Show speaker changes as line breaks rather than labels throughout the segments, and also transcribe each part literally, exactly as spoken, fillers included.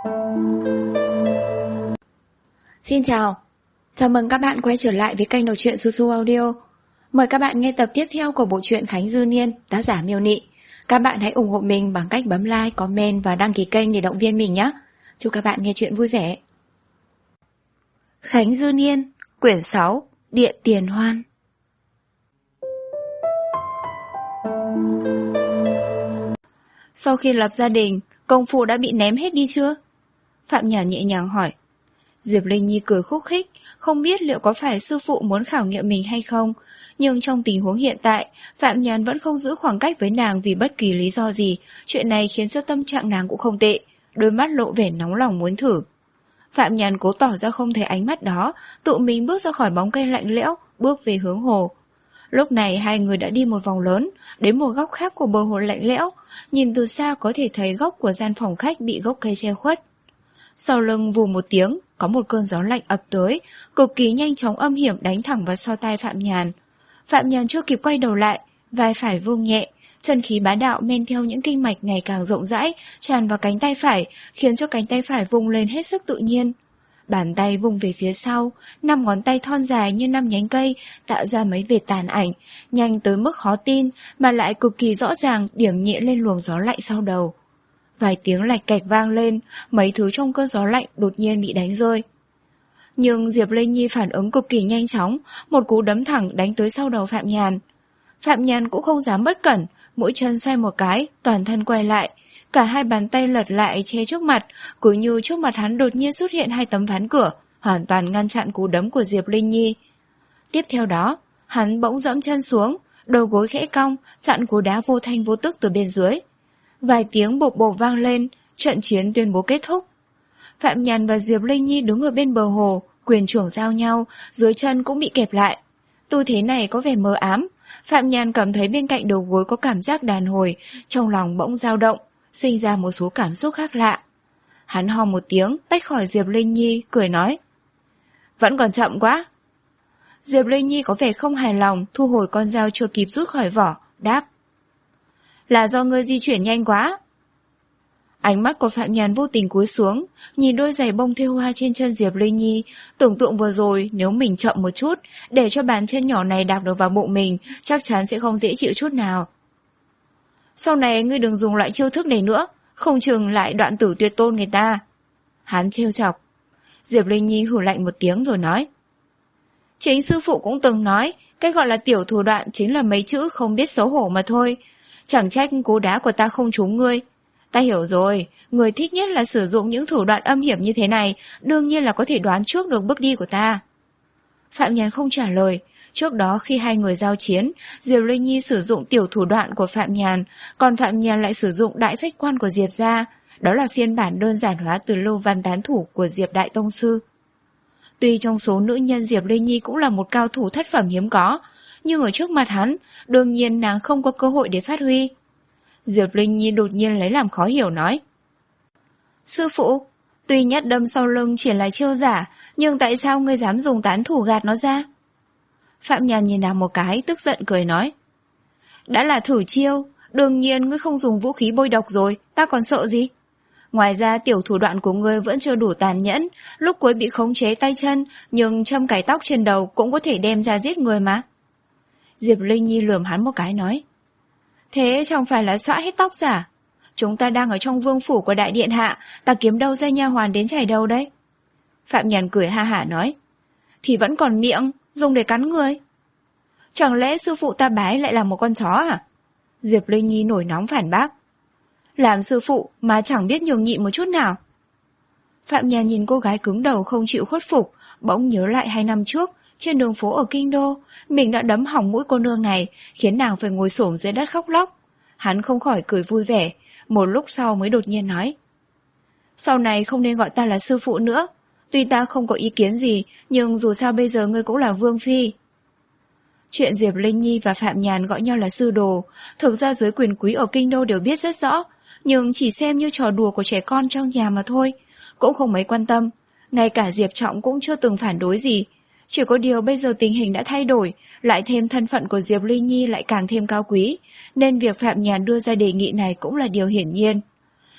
Xin chào, chào mừng các bạn quay trở lại với kênh đọc truyện Su Su Audio. Mời các bạn nghe tập tiếp theo của bộ truyện Khánh Dư Niên, tác giả Miêu Nị. Các bạn hãy ủng hộ mình bằng cách bấm like, comment và đăng ký kênh để động viên mình nhé. Chúc các bạn nghe truyện vui vẻ. Khánh Dư Niên, quyển sáu, Điện Tiền Hoan. Sau khi lập gia đình, công phu đã bị ném hết đi chưa? Phạm Nhàn nhẹ nhàng hỏi. Diệp Linh Nhi cười khúc khích, không biết liệu có phải sư phụ muốn khảo nghiệm mình hay không, nhưng trong tình huống hiện tại, Phạm Nhàn vẫn không giữ khoảng cách với nàng vì bất kỳ lý do gì, chuyện này khiến cho tâm trạng nàng cũng không tệ, đôi mắt lộ vẻ nóng lòng muốn thử. Phạm Nhàn cố tỏ ra không thấy ánh mắt đó, tự mình bước ra khỏi bóng cây lạnh lẽo, bước về hướng hồ. Lúc này hai người đã đi một vòng lớn, đến một góc khác của bờ hồ lạnh lẽo, nhìn từ xa có thể thấy góc của gian phòng khách bị gốc cây che khuất. Sau lưng vù một tiếng, có một cơn gió lạnh ập tới, cực kỳ nhanh chóng âm hiểm đánh thẳng vào sau tai Phạm Nhàn. Phạm Nhàn chưa kịp quay đầu lại, vai phải vung nhẹ, chân khí bá đạo men theo những kinh mạch ngày càng rộng rãi, tràn vào cánh tay phải, khiến cho cánh tay phải vung lên hết sức tự nhiên. Bàn tay vung về phía sau, năm ngón tay thon dài như năm nhánh cây, tạo ra mấy vệt tàn ảnh, nhanh tới mức khó tin, mà lại cực kỳ rõ ràng điểm nhẹ lên luồng gió lạnh sau đầu. Vài tiếng lạch cạch vang lên, mấy thứ trong cơn gió lạnh đột nhiên bị đánh rơi. Nhưng Diệp Linh Nhi phản ứng cực kỳ nhanh chóng, một cú đấm thẳng đánh tới sau đầu Phạm Nhàn. Phạm Nhàn cũng không dám bất cẩn, mũi chân xoay một cái, toàn thân quay lại. Cả hai bàn tay lật lại che trước mặt, cứ như trước mặt hắn đột nhiên xuất hiện hai tấm ván cửa, hoàn toàn ngăn chặn cú đấm của Diệp Linh Nhi. Tiếp theo đó, hắn bỗng dẫm chân xuống, đầu gối khẽ cong, chặn cú đá vô thanh vô tức từ bên dưới. Vài tiếng bộp bộp vang lên, trận chiến tuyên bố kết thúc. Phạm Nhàn và Diệp Linh Nhi đứng ở bên bờ hồ, quyền chưởng giao nhau, dưới chân cũng bị kẹp lại. Tư thế này có vẻ mờ ám, Phạm Nhàn cảm thấy bên cạnh đầu gối có cảm giác đàn hồi, trong lòng bỗng dao động, sinh ra một số cảm xúc khác lạ. Hắn ho một tiếng, tách khỏi Diệp Linh Nhi, cười nói. Vẫn còn chậm quá. Diệp Linh Nhi có vẻ không hài lòng, thu hồi con dao chưa kịp rút khỏi vỏ, đáp. Là do ngươi di chuyển nhanh quá. Ánh mắt của Phạm Nhàn vô tình cúi xuống, nhìn đôi giày bông thêu hoa trên chân Diệp Linh Nhi, tưởng tượng vừa rồi nếu mình chậm một chút, để cho bàn chân nhỏ này đạp được vào bụng mình, chắc chắn sẽ không dễ chịu chút nào. Sau này ngươi đừng dùng loại chiêu thức này nữa, không chừng lại đoạn tử tuyệt tôn người ta. Hắn trêu chọc. Diệp Linh Nhi hử lạnh một tiếng rồi nói. Chính sư phụ cũng từng nói, cái gọi là tiểu thủ đoạn chính là mấy chữ không biết xấu hổ mà thôi. Chẳng trách cú đá của ta không trúng ngươi. Ta hiểu rồi, người thích nhất là sử dụng những thủ đoạn âm hiểm như thế này, đương nhiên là có thể đoán trước được bước đi của ta. Phạm Nhàn không trả lời. Trước đó khi hai người giao chiến, Diệp Linh Nhi sử dụng tiểu thủ đoạn của Phạm Nhàn, còn Phạm Nhàn lại sử dụng đại phách quan của Diệp gia. Đó là phiên bản đơn giản hóa từ lưu văn tán thủ của Diệp Đại Tông Sư. Tuy trong số nữ nhân Diệp Linh Nhi cũng là một cao thủ thất phẩm hiếm có, nhưng ở trước mặt hắn, đương nhiên nàng không có cơ hội để phát huy. Diệp Linh Nhi đột nhiên lấy làm khó hiểu nói. Sư phụ, tuy nhất đâm sau lưng chỉ là chiêu giả, nhưng tại sao ngươi dám dùng tán thủ gạt nó ra? Phạm Nhàn nhìn nàng một cái, tức giận cười nói. Đã là thử chiêu, đương nhiên ngươi không dùng vũ khí bôi độc rồi, ta còn sợ gì? Ngoài ra tiểu thủ đoạn của ngươi vẫn chưa đủ tàn nhẫn, lúc cuối bị khống chế tay chân, nhưng châm cài tóc trên đầu cũng có thể đem ra giết người mà. Diệp Linh Nhi lườm hắn một cái nói. Thế chẳng phải là xõa hết tóc giả? Chúng ta đang ở trong vương phủ của đại điện hạ, ta kiếm đâu ra nha hoàn đến chảy đầu đấy? Phạm Nhàn cười ha hả nói. Thì vẫn còn miệng, dùng để cắn người. Chẳng lẽ sư phụ ta bái lại là một con chó à? Diệp Linh Nhi nổi nóng phản bác. Làm sư phụ mà chẳng biết nhường nhịn một chút nào. Phạm Nhàn nhìn cô gái cứng đầu không chịu khuất phục, bỗng nhớ lại hai năm trước, trên đường phố ở Kinh Đô, mình đã đấm hỏng mũi cô nương này, khiến nàng phải ngồi xổm dưới đất khóc lóc. Hắn không khỏi cười vui vẻ, một lúc sau mới đột nhiên nói. Sau này không nên gọi ta là sư phụ nữa. Tuy ta không có ý kiến gì, nhưng dù sao bây giờ ngươi cũng là vương phi. Chuyện Diệp Linh Nhi và Phạm Nhàn gọi nhau là sư đồ, thực ra giới quyền quý ở Kinh Đô đều biết rất rõ, nhưng chỉ xem như trò đùa của trẻ con trong nhà mà thôi, cũng không mấy quan tâm. Ngay cả Diệp Trọng cũng chưa từng phản đối gì. Chỉ có điều bây giờ tình hình đã thay đổi, lại thêm thân phận của Diệp Linh Nhi lại càng thêm cao quý, nên việc Phạm Nhàn đưa ra đề nghị này cũng là điều hiển nhiên.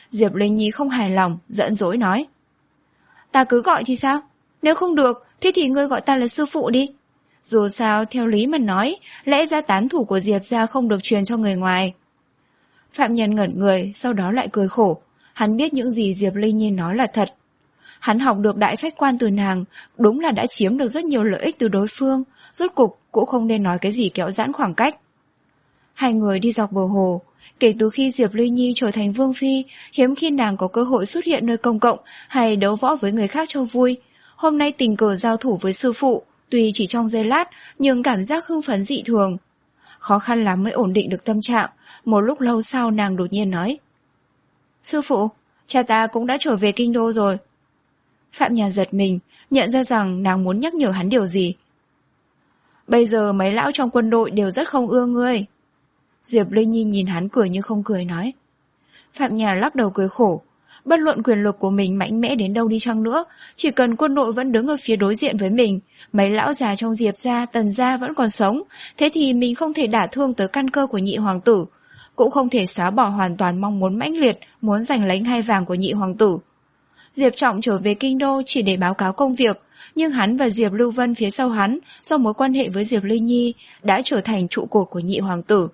Diệp Linh Nhi không hài lòng, giận dỗi nói. Ta cứ gọi thì sao? Nếu không được, thế thì ngươi gọi ta là sư phụ đi. Dù sao, theo lý mà nói, lẽ ra tán thủ của Diệp gia không được truyền cho người ngoài. Phạm Nhân ngẩn người, sau đó lại cười khổ. Hắn biết những gì Diệp Linh Nhi nói là thật. Hắn học được đại phách quan từ nàng, đúng là đã chiếm được rất nhiều lợi ích từ đối phương, rốt cục cũng không nên nói cái gì kéo giãn khoảng cách. Hai người đi dọc bờ hồ. Kể từ khi Diệp Linh Nhi trở thành vương phi, hiếm khi nàng có cơ hội xuất hiện nơi công cộng hay đấu võ với người khác cho vui. Hôm nay tình cờ giao thủ với sư phụ, tuy chỉ trong giây lát nhưng cảm giác hưng phấn dị thường. Khó khăn lắm mới ổn định được tâm trạng. Một lúc lâu sau nàng đột nhiên nói. Sư phụ, cha ta cũng đã trở về kinh đô rồi. Phạm Nhàn giật mình, nhận ra rằng nàng muốn nhắc nhở hắn điều gì. Bây giờ mấy lão trong quân đội đều rất không ưa ngươi. Diệp Linh Nhi nhìn hắn cười như không cười nói. Phạm Nhàn lắc đầu cười khổ. Bất luận quyền lực của mình mạnh mẽ đến đâu đi chăng nữa, chỉ cần quân đội vẫn đứng ở phía đối diện với mình, mấy lão già trong Diệp gia, Tần gia vẫn còn sống, thế thì mình không thể đả thương tới căn cơ của nhị hoàng tử, cũng không thể xóa bỏ hoàn toàn mong muốn mãnh liệt muốn giành lấy ngai vàng của nhị hoàng tử. Diệp Trọng trở về kinh đô chỉ để báo cáo công việc, nhưng hắn và Diệp Lưu Vân phía sau hắn, do mối quan hệ với Diệp Linh Nhi, đã trở thành trụ cột của nhị hoàng tử.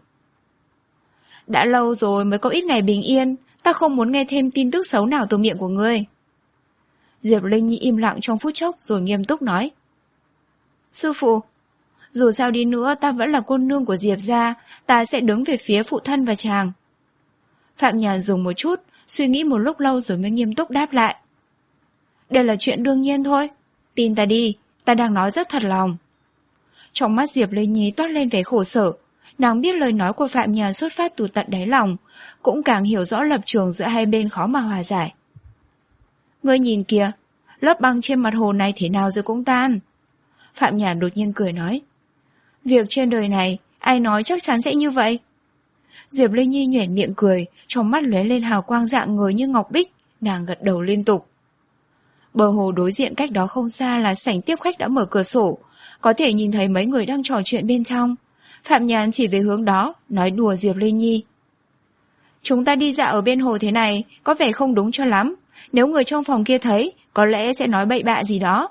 Đã lâu rồi mới có ít ngày bình yên, ta không muốn nghe thêm tin tức xấu nào từ miệng của ngươi. Diệp Linh Nhi im lặng trong phút chốc rồi nghiêm túc nói. Sư phụ, dù sao đi nữa ta vẫn là cô nương của Diệp gia, ta sẽ đứng về phía phụ thân và chàng. Phạm Nhàn dừng một chút, suy nghĩ một lúc lâu rồi mới nghiêm túc đáp lại. Đây là chuyện đương nhiên thôi, tin ta đi, ta đang nói rất thật lòng. Trong mắt Diệp Linh Nhi toát lên vẻ khổ sở. Nàng biết lời nói của Phạm Nhàn xuất phát từ tận đáy lòng, cũng càng hiểu rõ lập trường giữa hai bên khó mà hòa giải. Ngươi nhìn kìa, lớp băng trên mặt hồ này thế nào rồi cũng tan. Phạm Nhàn đột nhiên cười nói. Việc trên đời này, ai nói chắc chắn sẽ như vậy? Diệp Linh Nhi nhoẻn miệng cười, trong mắt lóe lên hào quang dạng người như ngọc bích, nàng gật đầu liên tục. Bờ hồ đối diện cách đó không xa là sảnh tiếp khách đã mở cửa sổ, có thể nhìn thấy mấy người đang trò chuyện bên trong. Phạm Nhàn chỉ về hướng đó, nói đùa Diệp Linh Nhi. Chúng ta đi dạo ở bên hồ thế này, có vẻ không đúng cho lắm. Nếu người trong phòng kia thấy, có lẽ sẽ nói bậy bạ gì đó.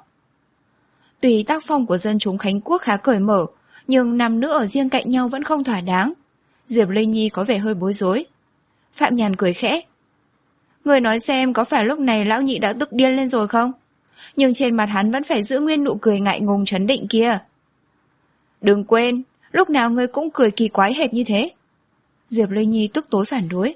Tùy tác phong của dân chúng Khánh Quốc khá cởi mở, nhưng nam nữ ở riêng cạnh nhau vẫn không thỏa đáng. Diệp Linh Nhi có vẻ hơi bối rối. Phạm Nhàn cười khẽ. Người nói xem có phải lúc này lão nhị đã tức điên lên rồi không? Nhưng trên mặt hắn vẫn phải giữ nguyên nụ cười ngại ngùng trấn định kia. Đừng quên, lúc nào ngươi cũng cười kỳ quái hệt như thế. Diệp Linh Nhi tức tối phản đối.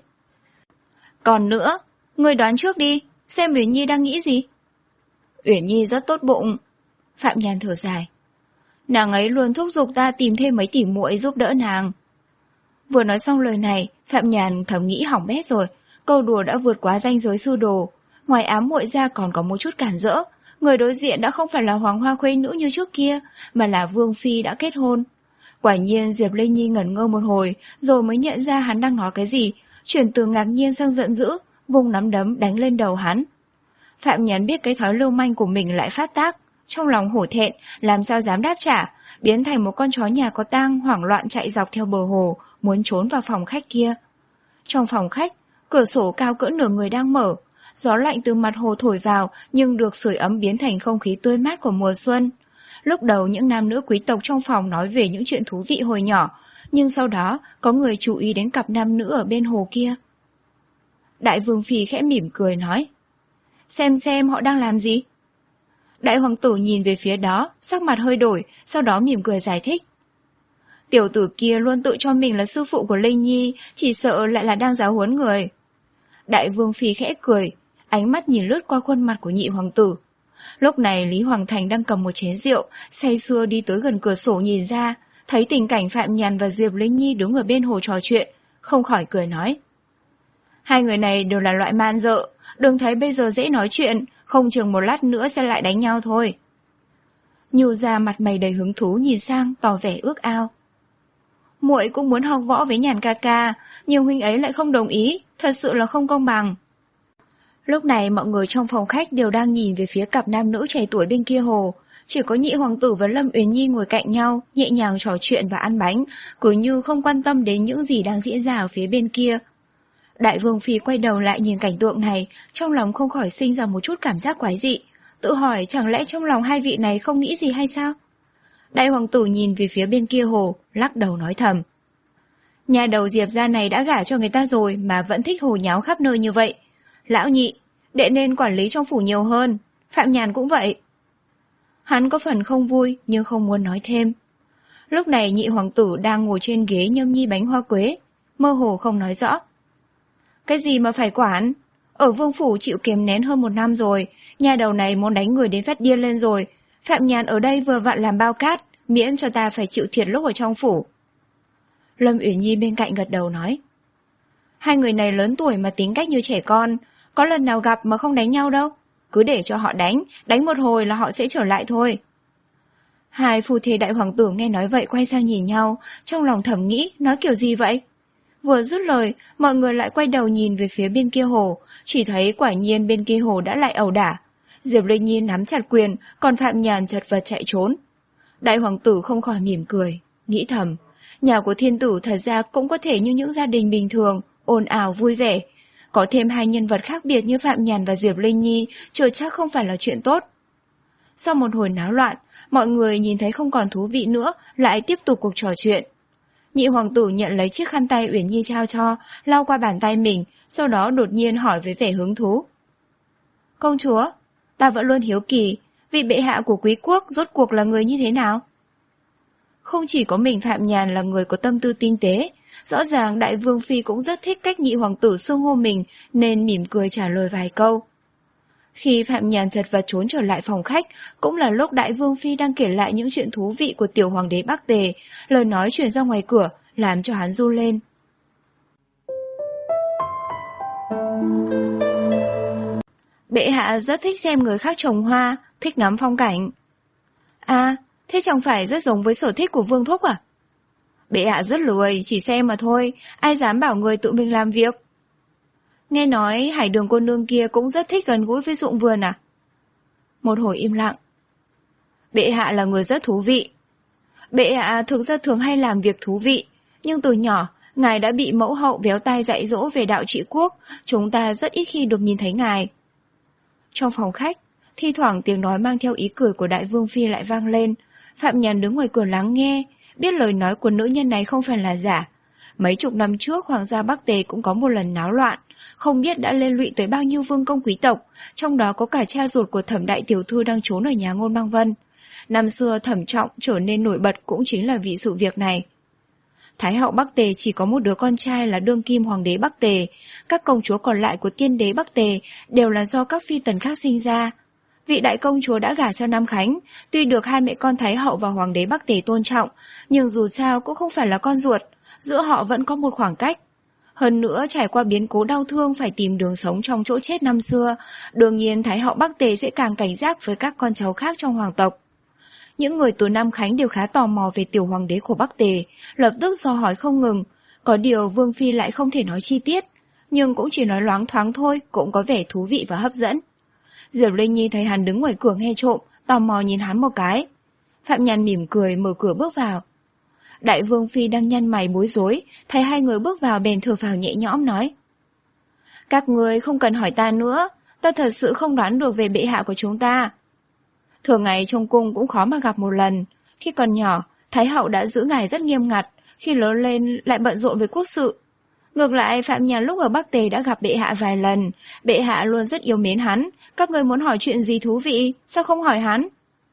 Còn nữa, ngươi đoán trước đi, xem Uyển Nhi đang nghĩ gì? Uyển Nhi rất tốt bụng. Phạm Nhàn thở dài. Nàng ấy luôn thúc giục ta tìm thêm mấy tỉ muội giúp đỡ nàng. Vừa nói xong lời này, Phạm Nhàn thầm nghĩ hỏng bét rồi, câu đùa đã vượt quá ranh giới sư đồ. Ngoài ám muội ra còn có một chút cản rỡ, người đối diện đã không phải là hoàng hoa khuê nữ như trước kia, mà là vương phi đã kết hôn. Quả nhiên Diệp Linh Nhi ngẩn ngơ một hồi, rồi mới nhận ra hắn đang nói cái gì, chuyển từ ngạc nhiên sang giận dữ, vùng nắm đấm đánh lên đầu hắn. Phạm Nhàn biết cái thói lưu manh của mình lại phát tác, trong lòng hổ thẹn, làm sao dám đáp trả, biến thành một con chó nhà có tang hoảng loạn chạy dọc theo bờ hồ, muốn trốn vào phòng khách kia. Trong phòng khách, cửa sổ cao cỡ nửa người đang mở, gió lạnh từ mặt hồ thổi vào nhưng được sưởi ấm biến thành không khí tươi mát của mùa xuân. Lúc đầu những nam nữ quý tộc trong phòng nói về những chuyện thú vị hồi nhỏ, nhưng sau đó có người chú ý đến cặp nam nữ ở bên hồ kia. Đại vương phi khẽ mỉm cười nói, xem xem họ đang làm gì. Đại hoàng tử nhìn về phía đó, sắc mặt hơi đổi, sau đó mỉm cười giải thích. Tiểu tử kia luôn tự cho mình là sư phụ của Linh Nhi, chỉ sợ lại là đang giáo huấn người. Đại vương phi khẽ cười, ánh mắt nhìn lướt qua khuôn mặt của nhị hoàng tử. Lúc này Lý Hoàng Thành đang cầm một chén rượu, say sưa đi tới gần cửa sổ nhìn ra, thấy tình cảnh Phạm Nhàn và Diệp Linh Nhi đứng ở bên hồ trò chuyện, không khỏi cười nói. Hai người này đều là loại man dợ, đừng thấy bây giờ dễ nói chuyện, không chừng một lát nữa sẽ lại đánh nhau thôi. Nhu ra mặt mày đầy hứng thú nhìn sang, tỏ vẻ ước ao. Muội cũng muốn học võ với Nhàn ca ca, nhưng huynh ấy lại không đồng ý, thật sự là không công bằng. Lúc này mọi người trong phòng khách đều đang nhìn về phía cặp nam nữ trẻ tuổi bên kia hồ, chỉ có nhị hoàng tử và Lâm Uyển Nhi ngồi cạnh nhau, nhẹ nhàng trò chuyện và ăn bánh, cứ như không quan tâm đến những gì đang diễn ra ở phía bên kia. Đại Vương Phi quay đầu lại nhìn cảnh tượng này, trong lòng không khỏi sinh ra một chút cảm giác quái dị, tự hỏi chẳng lẽ trong lòng hai vị này không nghĩ gì hay sao? Đại hoàng tử nhìn về phía bên kia hồ, lắc đầu nói thầm. Nhà đầu Diệp gia này đã gả cho người ta rồi mà vẫn thích hồ nháo khắp nơi như vậy. Lão nhị, đệ nên quản lý trong phủ nhiều hơn, Phạm Nhàn cũng vậy. Hắn có phần không vui nhưng không muốn nói thêm. Lúc này nhị hoàng tử đang ngồi trên ghế nhâm nhi bánh hoa quế, mơ hồ không nói rõ. Cái gì mà phải quản? Ở vương phủ chịu kiềm nén hơn một năm rồi, nhà đầu này muốn đánh người đến phát điên lên rồi. Phạm Nhàn ở đây vừa vặn làm bao cát, miễn cho ta phải chịu thiệt lúc ở trong phủ. Lâm Uyển Nhi bên cạnh gật đầu nói. Hai người này lớn tuổi mà tính cách như trẻ con, có lần nào gặp mà không đánh nhau đâu. Cứ để cho họ đánh, đánh một hồi là họ sẽ trở lại thôi. Hai phu thê đại hoàng tử nghe nói vậy quay sang nhìn nhau, trong lòng thầm nghĩ nói kiểu gì vậy? Vừa dứt lời, mọi người lại quay đầu nhìn về phía bên kia hồ, chỉ thấy quả nhiên bên kia hồ đã lại ẩu đả. Diệp Linh Nhi nắm chặt quyền, còn Phạm Nhàn chật vật chạy trốn. Đại hoàng tử không khỏi mỉm cười, nghĩ thầm, nhà của thiên tử thật ra cũng có thể như những gia đình bình thường, ồn ào vui vẻ. Có thêm hai nhân vật khác biệt như Phạm Nhàn và Diệp Linh Nhi, chưa chắc không phải là chuyện tốt. Sau một hồi náo loạn, mọi người nhìn thấy không còn thú vị nữa, lại tiếp tục cuộc trò chuyện. Nhị hoàng tử nhận lấy chiếc khăn tay Uyển Nhi trao cho, lau qua bàn tay mình, sau đó đột nhiên hỏi với vẻ hứng thú. Công chúa, ta vẫn luôn hiếu kỳ, vị bệ hạ của quý quốc rốt cuộc là người như thế nào? Không chỉ có mình Phạm Nhàn là người có tâm tư tinh tế, rõ ràng Đại Vương Phi cũng rất thích cách nhị hoàng tử xưng hô mình nên mỉm cười trả lời vài câu. Khi Phạm Nhàn chật vật trốn trở lại phòng khách, cũng là lúc Đại Vương Phi đang kể lại những chuyện thú vị của tiểu hoàng đế Bắc Tề, lời nói truyền ra ngoài cửa, làm cho hắn run lên. Bệ hạ rất thích xem người khác trồng hoa, thích ngắm phong cảnh. À, thế chẳng phải rất giống với sở thích của Vương Thúc à? Bệ hạ rất lười, chỉ xem mà thôi, ai dám bảo người tự mình làm việc. Nghe nói Hải Đường cô nương kia cũng rất thích gần gũi với ruộng vườn à? Một hồi im lặng. Bệ hạ là người rất thú vị. Bệ hạ thực ra thường hay làm việc thú vị, nhưng từ nhỏ, ngài đã bị mẫu hậu véo tai dạy dỗ về đạo trị quốc, chúng ta rất ít khi được nhìn thấy ngài. Trong phòng khách, thi thoảng tiếng nói mang theo ý cười của Đại Vương Phi lại vang lên. Phạm Nhàn đứng ngoài cửa lắng nghe, biết lời nói của nữ nhân này không phải là giả. Mấy chục năm trước Hoàng gia Bắc Tề cũng có một lần náo loạn, không biết đã liên lụy tới bao nhiêu vương công quý tộc, trong đó có cả cha ruột của Thẩm đại tiểu thư đang trốn ở nhà Ngôn Băng Vân. Năm xưa Thẩm Trọng trở nên nổi bật cũng chính là vì sự việc này. Thái hậu Bắc Tề chỉ có một đứa con trai là đương kim hoàng đế Bắc Tề, các công chúa còn lại của tiên đế Bắc Tề đều là do các phi tần khác sinh ra. Vị đại công chúa đã gả cho Nam Khánh, tuy được hai mẹ con Thái hậu và hoàng đế Bắc Tề tôn trọng, nhưng dù sao cũng không phải là con ruột, giữa họ vẫn có một khoảng cách. Hơn nữa trải qua biến cố đau thương phải tìm đường sống trong chỗ chết năm xưa, đương nhiên Thái hậu Bắc Tề sẽ càng cảnh giác với các con cháu khác trong hoàng tộc. Những người từ Nam Khánh đều khá tò mò về tiểu hoàng đế của Bắc Tề, lập tức dò hỏi không ngừng, có điều Vương Phi lại không thể nói chi tiết, nhưng cũng chỉ nói loáng thoáng thôi, cũng có vẻ thú vị và hấp dẫn. Diệp Linh Nhi thấy hắn đứng ngoài cửa nghe trộm, tò mò nhìn hắn một cái. Phạm Nhàn mỉm cười mở cửa bước vào. Đại Vương Phi đang nhăn mày bối rối, thấy hai người bước vào bèn thở phào nhẹ nhõm nói. Các người không cần hỏi ta nữa, ta thật sự không đoán được về bệ hạ của chúng ta. Thường ngày trong cung cũng khó mà gặp một lần, khi còn nhỏ, Thái hậu đã giữ ngài rất nghiêm ngặt, khi lớn lên lại bận rộn với quốc sự. Ngược lại, Phạm Nhàn lúc ở Bắc Tề đã gặp bệ hạ vài lần, bệ hạ luôn rất yêu mến hắn, các người muốn hỏi chuyện gì thú vị, sao không hỏi hắn?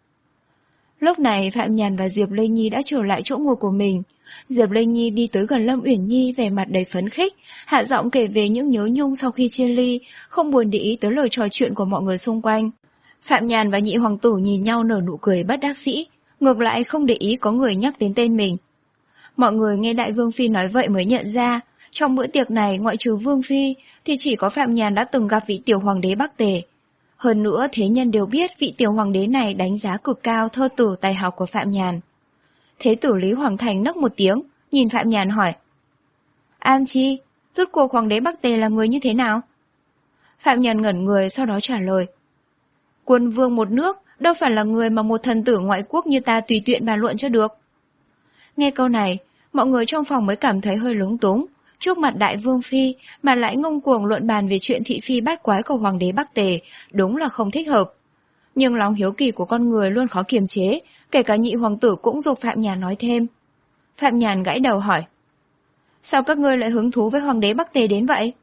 Lúc này Phạm Nhàn và Diệp Linh Nhi đã trở lại chỗ ngồi của mình. Diệp Linh Nhi đi tới gần Lâm Uyển Nhi vẻ mặt đầy phấn khích, hạ giọng kể về những nhớ nhung sau khi chia ly, không buồn để ý tới lời trò chuyện của mọi người xung quanh. Phạm Nhàn và nhị hoàng tử nhìn nhau nở nụ cười bất đắc dĩ, ngược lại không để ý có người nhắc đến tên mình. Mọi người nghe Đại Vương Phi nói vậy mới nhận ra, trong bữa tiệc này ngoại trừ Vương Phi thì chỉ có Phạm Nhàn đã từng gặp vị tiểu hoàng đế Bắc Tề. Hơn nữa thế nhân đều biết vị tiểu hoàng đế này đánh giá cực cao thơ tử tài học của Phạm Nhàn. Thế tử Lý Hoàng Thành nấc một tiếng, nhìn Phạm Nhàn hỏi. An Chi, rốt cuộc hoàng đế Bắc Tề là người như thế nào? Phạm Nhàn ngẩn người sau đó trả lời. Quân vương một nước đâu phải là người mà một thần tử ngoại quốc như ta tùy tiện bàn luận cho được. Nghe câu này, mọi người trong phòng mới cảm thấy hơi lúng túng, trước mặt đại vương phi mà lại ngông cuồng luận bàn về chuyện thị phi bát quái của hoàng đế Bắc Tề, đúng là không thích hợp. Nhưng lòng hiếu kỳ của con người luôn khó kiềm chế, kể cả nhị hoàng tử cũng giục Phạm Nhàn nói thêm. Phạm Nhàn gãy đầu hỏi, sao các ngươi lại hứng thú với hoàng đế Bắc Tề đến vậy?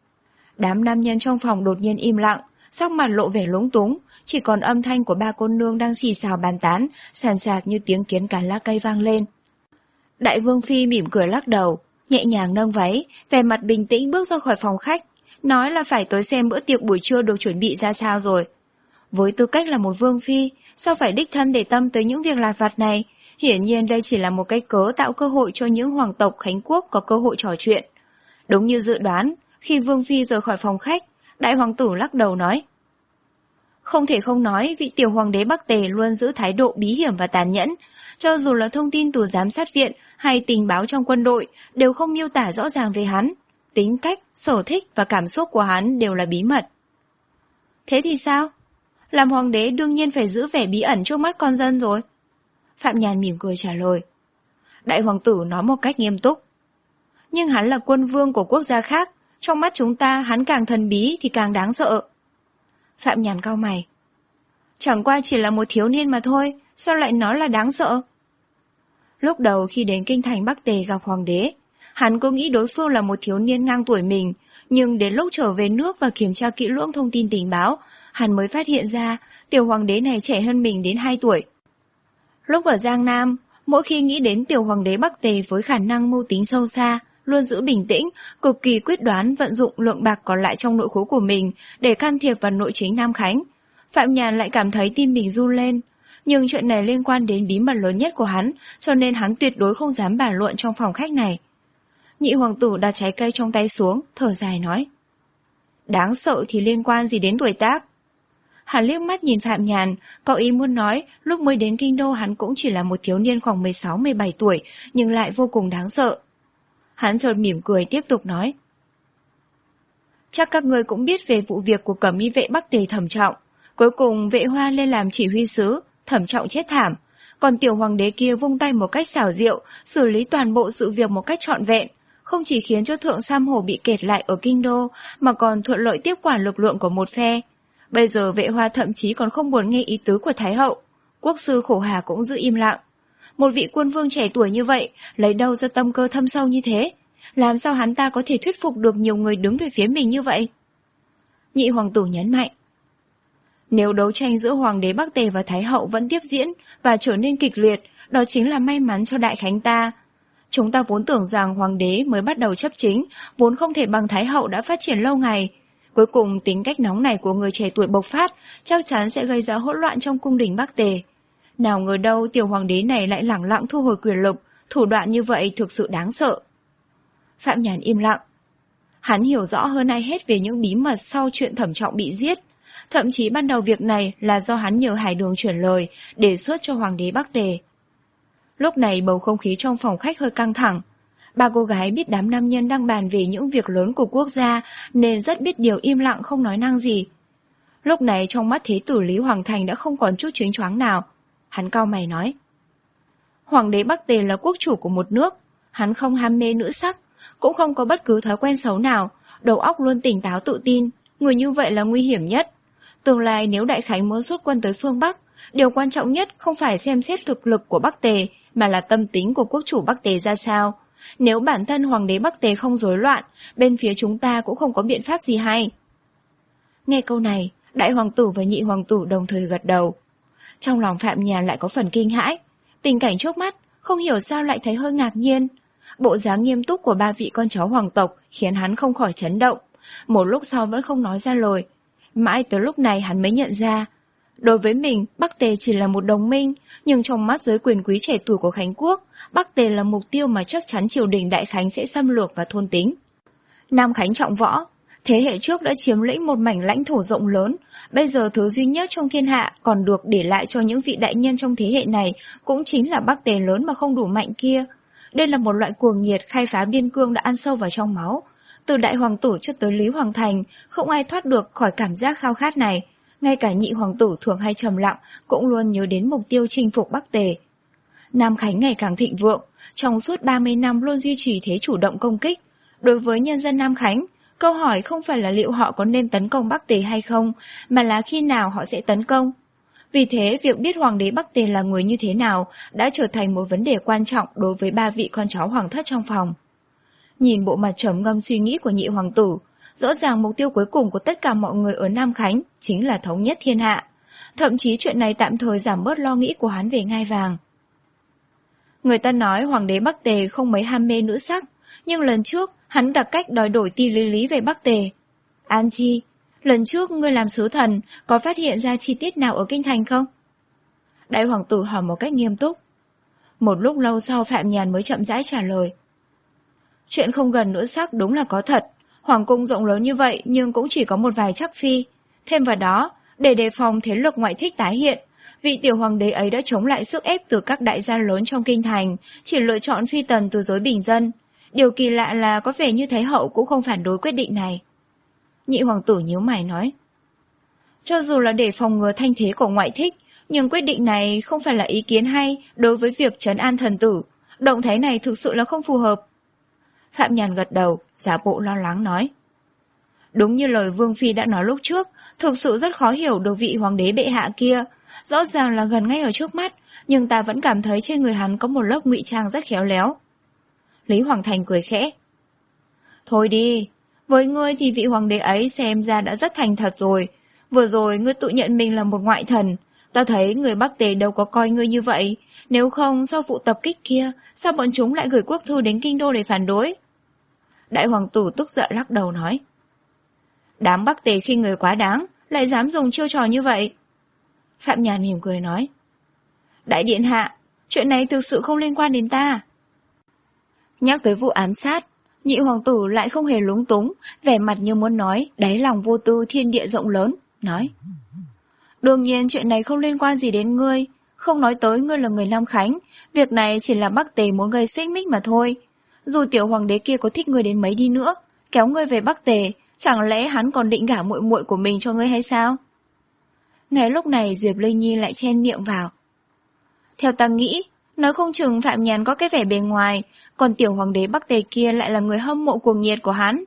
Đám nam nhân trong phòng đột nhiên im lặng, sắc mặt lộ vẻ lúng túng, chỉ còn âm thanh của ba cô nương đang xì xào bàn tán, sàn sạt như tiếng kiến cắn lá cây vang lên. Đại vương phi mỉm cười lắc đầu, nhẹ nhàng nâng váy, vẻ mặt bình tĩnh bước ra khỏi phòng khách, nói là phải tới xem bữa tiệc buổi trưa được chuẩn bị ra sao rồi. Với tư cách là một vương phi, sao phải đích thân để tâm tới những việc lặt vặt này? Hiển nhiên đây chỉ là một cái cớ tạo cơ hội cho những hoàng tộc Khánh Quốc có cơ hội trò chuyện. Đúng như dự đoán, khi vương phi rời khỏi phòng khách, đại hoàng tử lắc đầu nói, không thể không nói vị tiểu hoàng đế Bắc Tề luôn giữ thái độ bí hiểm và tàn nhẫn, cho dù là thông tin từ giám sát viện hay tình báo trong quân đội đều không miêu tả rõ ràng về hắn. Tính cách, sở thích và cảm xúc của hắn đều là bí mật. Thế thì sao? Làm hoàng đế đương nhiên phải giữ vẻ bí ẩn trước mắt con dân rồi. Phạm Nhàn mỉm cười trả lời. Đại hoàng tử nói một cách nghiêm túc. Nhưng hắn là quân vương của quốc gia khác, trong mắt chúng ta hắn càng thần bí thì càng đáng sợ. Phạm Nhàn cau mày. Chẳng qua chỉ là một thiếu niên mà thôi, sao lại nói là đáng sợ? Lúc đầu khi đến kinh thành Bắc Tề gặp hoàng đế, hắn cứ nghĩ đối phương là một thiếu niên ngang tuổi mình, nhưng đến lúc trở về nước và kiểm tra kỹ lưỡng thông tin tình báo, hắn mới phát hiện ra tiểu hoàng đế này trẻ hơn mình đến hai tuổi. Lúc ở Giang Nam, mỗi khi nghĩ đến tiểu hoàng đế Bắc Tề với khả năng mưu tính sâu xa, luôn giữ bình tĩnh, cực kỳ quyết đoán vận dụng lượng bạc còn lại trong nội khố của mình để can thiệp vào nội chính Nam Khánh, Phạm Nhàn lại cảm thấy tim mình run lên. Nhưng chuyện này liên quan đến bí mật lớn nhất của hắn, cho nên hắn tuyệt đối không dám bàn luận trong phòng khách này. Nhị hoàng tử đặt trái cây trong tay xuống, thở dài nói. Đáng sợ thì liên quan gì đến tuổi tác? Hắn liếc mắt nhìn Phạm Nhàn, có ý muốn nói lúc mới đến kinh đô hắn cũng chỉ là một thiếu niên khoảng mười sáu mười bảy tuổi, nhưng lại vô cùng đáng sợ. Hắn chợt mỉm cười tiếp tục nói. Chắc các ngươi cũng biết về vụ việc của cẩm y vệ Bắc Tề Thẩm Trọng. Cuối cùng vệ hoa lên làm chỉ huy sứ, Thẩm Trọng chết thảm. Còn tiểu hoàng đế kia vung tay một cách xảo diệu, xử lý toàn bộ sự việc một cách trọn vẹn. Không chỉ khiến cho Thượng Sam Hổ bị kẹt lại ở kinh đô, mà còn thuận lợi tiếp quản lực lượng của một phe. Bây giờ vệ hoa thậm chí còn không buồn nghe ý tứ của Thái hậu. Quốc sư Khổ Hà cũng giữ im lặng. Một vị quân vương trẻ tuổi như vậy, lấy đâu ra tâm cơ thâm sâu như thế? Làm sao hắn ta có thể thuyết phục được nhiều người đứng về phía mình như vậy? Nhị hoàng tử nhấn mạnh. Nếu đấu tranh giữa hoàng đế Bắc Tề và Thái hậu vẫn tiếp diễn và trở nên kịch liệt, đó chính là may mắn cho đại khánh ta. Chúng ta vốn tưởng rằng hoàng đế mới bắt đầu chấp chính, vốn không thể bằng Thái hậu đã phát triển lâu ngày. Cuối cùng tính cách nóng này của người trẻ tuổi bộc phát, chắc chắn sẽ gây ra hỗn loạn trong cung đình Bắc Tề. Nào ngờ đâu tiểu hoàng đế này lại lẳng lặng thu hồi quyền lực, thủ đoạn như vậy thực sự đáng sợ. Phạm Nhàn im lặng. Hắn hiểu rõ hơn ai hết về những bí mật sau chuyện Thẩm Trọng bị giết. Thậm chí ban đầu việc này là do hắn nhờ Hải Đường chuyển lời, đề xuất cho hoàng đế Bắc Tề. Lúc này bầu không khí trong phòng khách hơi căng thẳng. Ba cô gái biết đám nam nhân đang bàn về những việc lớn của quốc gia, nên rất biết điều im lặng không nói năng gì. Lúc này trong mắt thế tử Lý Hoàng Thành đã không còn chút chớnh choáng nào. Hắn cau mày nói. Hoàng đế Bắc Tề là quốc chủ của một nước. Hắn không ham mê nữ sắc, cũng không có bất cứ thói quen xấu nào, đầu óc luôn tỉnh táo tự tin. Người như vậy là nguy hiểm nhất. Tương lai nếu Đại Khánh muốn xuất quân tới phương Bắc, điều quan trọng nhất không phải xem xét thực lực của Bắc Tề, mà là tâm tính của quốc chủ Bắc Tề ra sao. Nếu bản thân hoàng đế Bắc Tề không rối loạn, bên phía chúng ta cũng không có biện pháp gì hay. Nghe câu này, đại hoàng tử và nhị hoàng tử đồng thời gật đầu. Trong lòng Phạm Nhàn lại có phần kinh hãi. Tình cảnh trước mắt, không hiểu sao lại thấy hơi ngạc nhiên. Bộ dáng nghiêm túc của ba vị con cháu hoàng tộc khiến hắn không khỏi chấn động. Một lúc sau vẫn không nói ra lời. Mãi tới lúc này hắn mới nhận ra. Đối với mình, Bắc Tề chỉ là một đồng minh, nhưng trong mắt giới quyền quý trẻ tuổi của Khánh Quốc, Bắc Tề là mục tiêu mà chắc chắn triều đình Đại Khánh sẽ xâm lược và thôn tính. Nam Khánh trọng võ, thế hệ trước đã chiếm lĩnh một mảnh lãnh thổ rộng lớn, bây giờ thứ duy nhất trong thiên hạ còn được để lại cho những vị đại nhân trong thế hệ này cũng chính là Bắc Tề lớn mà không đủ mạnh kia. Đây là một loại cuồng nhiệt khai phá biên cương đã ăn sâu vào trong máu. Từ đại hoàng tử cho tới Lý Hoàng Thành, không ai thoát được khỏi cảm giác khao khát này. Ngay cả nhị hoàng tử thường hay trầm lặng cũng luôn nhớ đến mục tiêu chinh phục Bắc Tề. Nam Khánh ngày càng thịnh vượng, trong suốt ba mươi năm luôn duy trì thế chủ động công kích. Đối với nhân dân Nam Khánh, câu hỏi không phải là liệu họ có nên tấn công Bắc Tề hay không, mà là khi nào họ sẽ tấn công. Vì thế, việc biết hoàng đế Bắc Tề là người như thế nào đã trở thành một vấn đề quan trọng đối với ba vị con cháu hoàng thất trong phòng. Nhìn bộ mặt trầm ngâm suy nghĩ của nhị hoàng tử, rõ ràng mục tiêu cuối cùng của tất cả mọi người ở Nam Khánh chính là thống nhất thiên hạ. Thậm chí chuyện này tạm thời giảm bớt lo nghĩ của hắn về ngai vàng. Người ta nói hoàng đế Bắc Tề không mấy ham mê nữ sắc, nhưng lần trước hắn đặt cách đòi đổi Ti Lý Lý về Bắc Tề. An Chi, lần trước ngươi làm sứ thần có phát hiện ra chi tiết nào ở kinh thành không? Đại hoàng tử hỏi một cách nghiêm túc. Một lúc lâu sau Phạm Nhàn mới chậm rãi trả lời. Chuyện không gần nữ sắc đúng là có thật. Hoàng cung rộng lớn như vậy nhưng cũng chỉ có một vài chắc phi. Thêm vào đó, để đề phòng thế lực ngoại thích tái hiện, vị tiểu hoàng đế ấy đã chống lại sức ép từ các đại gia lớn trong kinh thành, chỉ lựa chọn phi tần từ giới bình dân. Điều kỳ lạ là có vẻ như Thái hậu cũng không phản đối quyết định này. Nhị hoàng tử nhíu mày nói. Cho dù là để phòng ngừa thanh thế của ngoại thích, nhưng quyết định này không phải là ý kiến hay đối với việc trấn an thần tử. Động thái này thực sự là không phù hợp. Phạm Nhàn gật đầu, giả bộ lo lắng nói. Đúng như lời Vương Phi đã nói lúc trước, thực sự rất khó hiểu được vị hoàng đế bệ hạ kia. Rõ ràng là gần ngay ở trước mắt, nhưng ta vẫn cảm thấy trên người hắn có một lớp ngụy trang rất khéo léo. Lý Hoàng Thành cười khẽ. Thôi đi, với ngươi thì vị hoàng đế ấy xem ra đã rất thành thật rồi. Vừa rồi ngươi tự nhận mình là một ngoại thần. Ta thấy người Bắc Tề đâu có coi ngươi như vậy. Nếu không, sau vụ tập kích kia, sao bọn chúng lại gửi quốc thư đến kinh đô để phản đối? Đại hoàng tử tức giận lắc đầu nói. Đám Bắc Tề khi người quá đáng, lại dám dùng chiêu trò như vậy. Phạm Nhàn mỉm cười nói. Đại điện hạ, chuyện này thực sự không liên quan đến ta. Nhắc tới vụ ám sát, nhị hoàng tử lại không hề lúng túng, vẻ mặt như muốn nói, đáy lòng vô tư thiên địa rộng lớn, nói. Đương nhiên chuyện này không liên quan gì đến ngươi, không nói tới ngươi là người Nam Khánh, việc này chỉ là Bắc Tề muốn gây xích mích mà thôi. Dù tiểu hoàng đế kia có thích ngươi đến mấy đi nữa, kéo ngươi về Bắc Tề, chẳng lẽ hắn còn định gả muội muội của mình cho ngươi hay sao? Ngay lúc này Diệp Linh Nhi lại chen miệng vào. Theo ta nghĩ, nói không chừng Phạm Nhàn có cái vẻ bề ngoài, còn tiểu hoàng đế Bắc Tề kia lại là người hâm mộ cuồng nhiệt của hắn.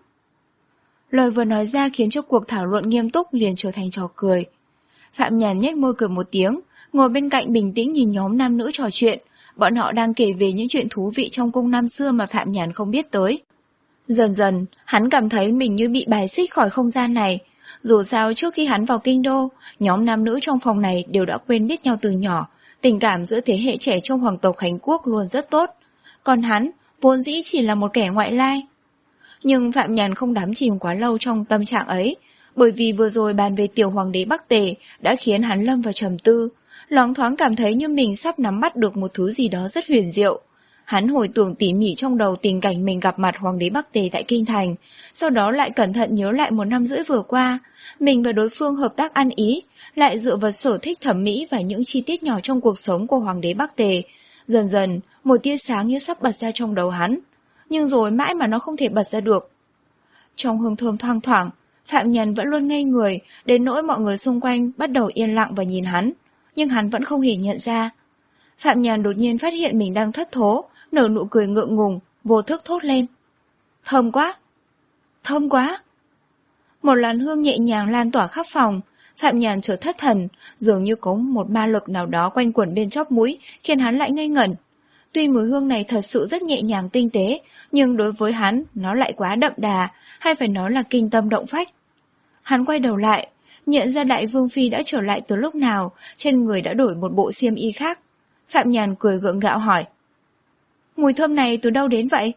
Lời vừa nói ra khiến cho cuộc thảo luận nghiêm túc liền trở thành trò cười. Phạm Nhàn nhếch môi cười một tiếng, ngồi bên cạnh bình tĩnh nhìn nhóm nam nữ trò chuyện. Bọn họ đang kể về những chuyện thú vị trong cung năm xưa mà Phạm Nhàn không biết tới. Dần dần, hắn cảm thấy mình như bị bài xích khỏi không gian này. Dù sao trước khi hắn vào kinh đô, nhóm nam nữ trong phòng này đều đã quen biết nhau từ nhỏ. Tình cảm giữa thế hệ trẻ trong hoàng tộc Khánh Quốc luôn rất tốt. Còn hắn, vốn dĩ chỉ là một kẻ ngoại lai. Nhưng Phạm Nhàn không đắm chìm quá lâu trong tâm trạng ấy, bởi vì vừa rồi bàn về tiểu hoàng đế Bắc Tề đã khiến hắn lâm vào trầm tư, loáng thoáng cảm thấy như mình sắp nắm bắt được một thứ gì đó rất huyền diệu. Hắn hồi tưởng tỉ mỉ trong đầu tình cảnh mình gặp mặt hoàng đế Bắc Tề tại kinh thành, sau đó lại cẩn thận nhớ lại một năm rưỡi vừa qua, mình và đối phương hợp tác ăn ý, lại dựa vào sở thích thẩm mỹ và những chi tiết nhỏ trong cuộc sống của hoàng đế Bắc Tề. Dần dần, một tia sáng như sắp bật ra trong đầu hắn, nhưng rồi mãi mà nó không thể bật ra được. Trong hương thơm thoang thoảng, Phạm Nhàn vẫn luôn ngây người, đến nỗi mọi người xung quanh bắt đầu yên lặng và nhìn hắn, nhưng hắn vẫn không hề nhận ra. Phạm Nhàn đột nhiên phát hiện mình đang thất thố, nở nụ cười ngượng ngùng, vô thức thốt lên. Thơm quá! Thơm quá! Một làn hương nhẹ nhàng lan tỏa khắp phòng, Phạm Nhàn chợt thất thần, dường như có một ma lực nào đó quanh quẩn bên chóp mũi, khiến hắn lại ngây ngẩn. Tuy mùi hương này thật sự rất nhẹ nhàng tinh tế, nhưng đối với hắn, nó lại quá đậm đà, hay phải nói là kinh tâm động phách. Hắn quay đầu lại, nhận ra Đại Vương Phi đã trở lại từ lúc nào, trên người đã đổi một bộ xiêm y khác. Phạm Nhàn cười gượng gạo hỏi. Mùi thơm này từ đâu đến vậy?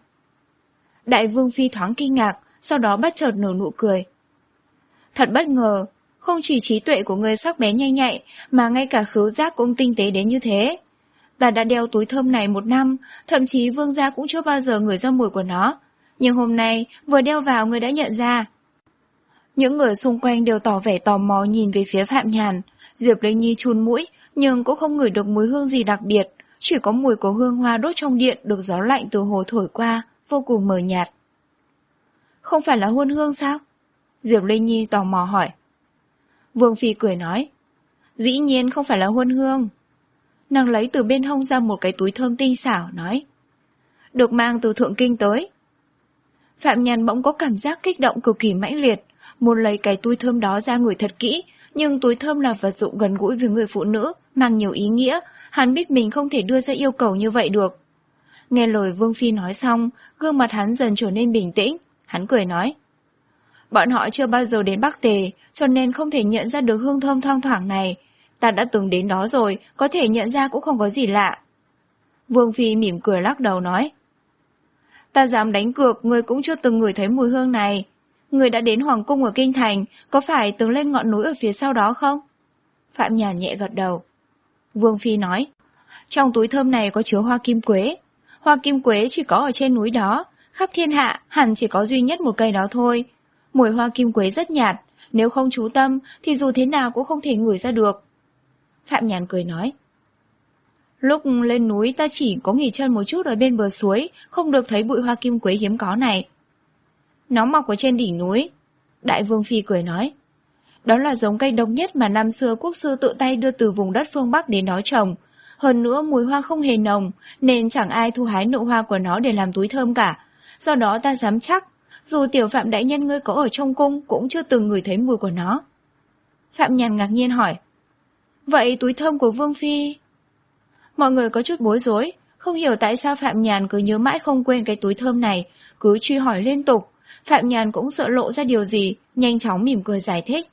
Đại Vương Phi thoáng kinh ngạc, sau đó bất chợt nở nụ cười. Thật bất ngờ, không chỉ trí tuệ của người sắc bén nhanh nhạy, mà ngay cả khứu giác cũng tinh tế đến như thế. Ta đã đeo túi thơm này một năm, thậm chí Vương gia cũng chưa bao giờ ngửi ra mùi của nó. Nhưng hôm nay, vừa đeo vào người đã nhận ra. Những người xung quanh đều tỏ vẻ tò mò nhìn về phía Phạm Nhàn. Diệp Linh Nhi chun mũi, nhưng cũng không ngửi được mùi hương gì đặc biệt, chỉ có mùi của hương hoa đốt trong điện được gió lạnh từ hồ thổi qua, vô cùng mờ nhạt. Không phải là hôn hương sao? Diệp Linh Nhi tò mò hỏi. Vương Phi cười nói. Dĩ nhiên không phải là hôn hương. Nàng lấy từ bên hông ra một cái túi thơm tinh xảo, nói. Được mang từ Thượng Kinh tới. Phạm Nhàn bỗng có cảm giác kích động cực kỳ mãnh liệt, muốn lấy cái túi thơm đó ra ngửi thật kỹ, nhưng túi thơm là vật dụng gần gũi với người phụ nữ, mang nhiều ý nghĩa, hắn biết mình không thể đưa ra yêu cầu như vậy được. Nghe lời Vương Phi nói xong, gương mặt hắn dần trở nên bình tĩnh, hắn cười nói. Bọn họ chưa bao giờ đến Bắc Tề, cho nên không thể nhận ra được hương thơm thoang thoảng này. Ta đã từng đến đó rồi, có thể nhận ra cũng không có gì lạ. Vương Phi mỉm cười lắc đầu nói. Ta dám đánh cược, người cũng chưa từng ngửi thấy mùi hương này. Người đã đến Hoàng Cung ở Kinh Thành, có phải từng lên ngọn núi ở phía sau đó không? Phạm Nhàn nhẹ gật đầu. Vương Phi nói. Trong túi thơm này có chứa hoa kim quế. Hoa kim quế chỉ có ở trên núi đó, khắp thiên hạ hẳn chỉ có duy nhất một cây đó thôi. Mùi hoa kim quế rất nhạt, nếu không chú tâm thì dù thế nào cũng không thể ngửi ra được. Phạm Nhàn cười nói. Lúc lên núi ta chỉ có nghỉ chân một chút ở bên bờ suối, không được thấy bụi hoa kim quế hiếm có này. Nó mọc ở trên đỉnh núi. Đại Vương Phi cười nói. Đó là giống cây độc nhất mà năm xưa quốc sư tự tay đưa từ vùng đất phương Bắc đến đó trồng. Hơn nữa mùi hoa không hề nồng, nên chẳng ai thu hái nụ hoa của nó để làm túi thơm cả. Do đó ta dám chắc, dù tiểu Phạm đại nhân ngươi có ở trong cung cũng chưa từng ngửi thấy mùi của nó. Phạm Nhàn ngạc nhiên hỏi. Vậy túi thơm của Vương Phi... Mọi người có chút bối rối, không hiểu tại sao Phạm Nhàn cứ nhớ mãi không quên cái túi thơm này, cứ truy hỏi liên tục. Phạm Nhàn cũng sợ lộ ra điều gì, nhanh chóng mỉm cười giải thích.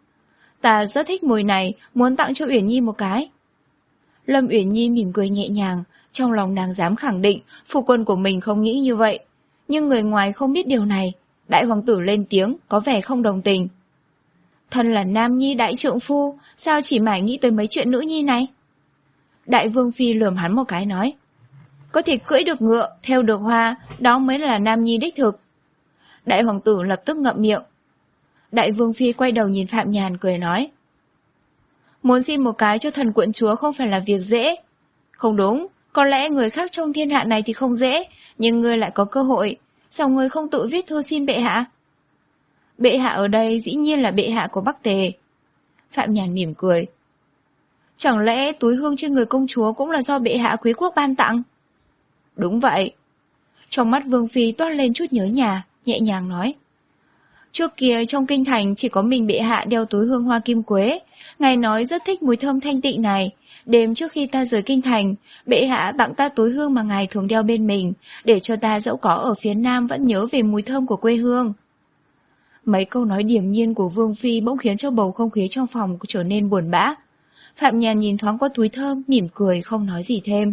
Ta rất thích mùi này, muốn tặng cho Uyển Nhi một cái. Lâm Uyển Nhi mỉm cười nhẹ nhàng, trong lòng nàng dám khẳng định phu quân của mình không nghĩ như vậy. Nhưng người ngoài không biết điều này. Đại hoàng tử lên tiếng, có vẻ không đồng tình. Thân là nam nhi đại trượng phu, sao chỉ mải nghĩ tới mấy chuyện nữ nhi này? Đại Vương Phi lườm hắn một cái nói. Có thể cưỡi được ngựa, theo được hoa, đó mới là nam nhi đích thực. Đại hoàng tử lập tức ngậm miệng. Đại Vương Phi quay đầu nhìn Phạm Nhàn cười nói. Muốn xin một cái cho thần quận chúa không phải là việc dễ. Không đúng, có lẽ người khác trong thiên hạ này thì không dễ, nhưng ngươi lại có cơ hội. Sao ngươi không tự viết thư xin bệ hạ? Bệ hạ ở đây dĩ nhiên là bệ hạ của Bắc Tề. Phạm Nhàn mỉm cười. Chẳng lẽ túi hương trên người công chúa cũng là do bệ hạ quý quốc ban tặng? Đúng vậy. Trong mắt Vương Phi toát lên chút nhớ nhà, nhẹ nhàng nói. Trước kia trong kinh thành chỉ có mình bệ hạ đeo túi hương hoa kim quế. Ngài nói rất thích mùi thơm thanh tịnh này. Đêm trước khi ta rời kinh thành, bệ hạ tặng ta túi hương mà ngài thường đeo bên mình, để cho ta dẫu có ở phía nam vẫn nhớ về mùi thơm của quê hương. Mấy câu nói điềm nhiên của Vương Phi bỗng khiến cho bầu không khí trong phòng trở nên buồn bã. Phạm Nhàn nhìn thoáng qua túi thơm, mỉm cười không nói gì thêm.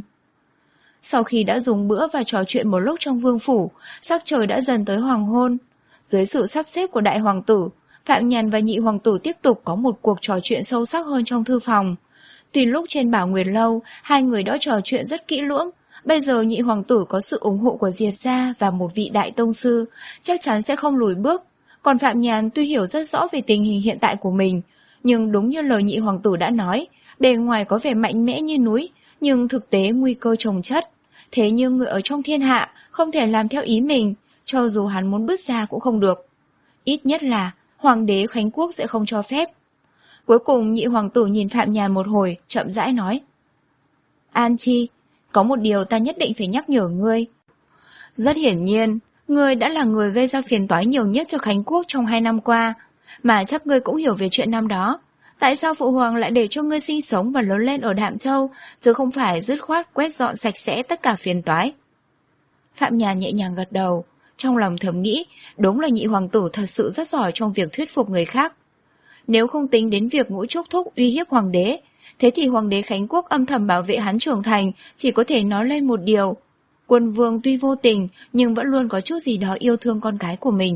Sau khi đã dùng bữa và trò chuyện một lúc trong vương phủ, sắc trời đã dần tới hoàng hôn. Dưới sự sắp xếp của đại hoàng tử, Phạm Nhàn và nhị hoàng tử tiếp tục có một cuộc trò chuyện sâu sắc hơn trong thư phòng. Tuy lúc trên Bảo Nguyệt Lâu, hai người đã trò chuyện rất kỹ lưỡng, bây giờ nhị hoàng tử có sự ủng hộ của Diệp gia và một vị đại tông sư, chắc chắn sẽ không lùi bước. Còn Phạm Nhàn tuy hiểu rất rõ về tình hình hiện tại của mình, nhưng đúng như lời nhị hoàng tử đã nói, bề ngoài có vẻ mạnh mẽ như núi, nhưng thực tế nguy cơ chồng chất. Thế nhưng người ở trong thiên hạ không thể làm theo ý mình, cho dù hắn muốn bước ra cũng không được. Ít nhất là hoàng đế Khánh Quốc sẽ không cho phép. Cuối cùng nhị hoàng tử nhìn Phạm Nhàn một hồi, chậm rãi nói. An Chi, có một điều ta nhất định phải nhắc nhở ngươi. Rất hiển nhiên, ngươi đã là người gây ra phiền toái nhiều nhất cho Khánh Quốc trong hai năm qua, mà chắc ngươi cũng hiểu về chuyện năm đó. Tại sao Phụ Hoàng lại để cho ngươi sinh sống và lớn lên ở Đạm Châu, chứ không phải dứt khoát quét dọn sạch sẽ tất cả phiền toái? Phạm Nhàn nhẹ nhàng gật đầu, trong lòng thầm nghĩ, đúng là nhị hoàng tử thật sự rất giỏi trong việc thuyết phục người khác. Nếu không tính đến việc Ngũ Trúc Thúc uy hiếp hoàng đế, thế thì hoàng đế Khánh Quốc âm thầm bảo vệ hắn trưởng thành chỉ có thể nói lên một điều. Quân vương tuy vô tình, nhưng vẫn luôn có chút gì đó yêu thương con cái của mình.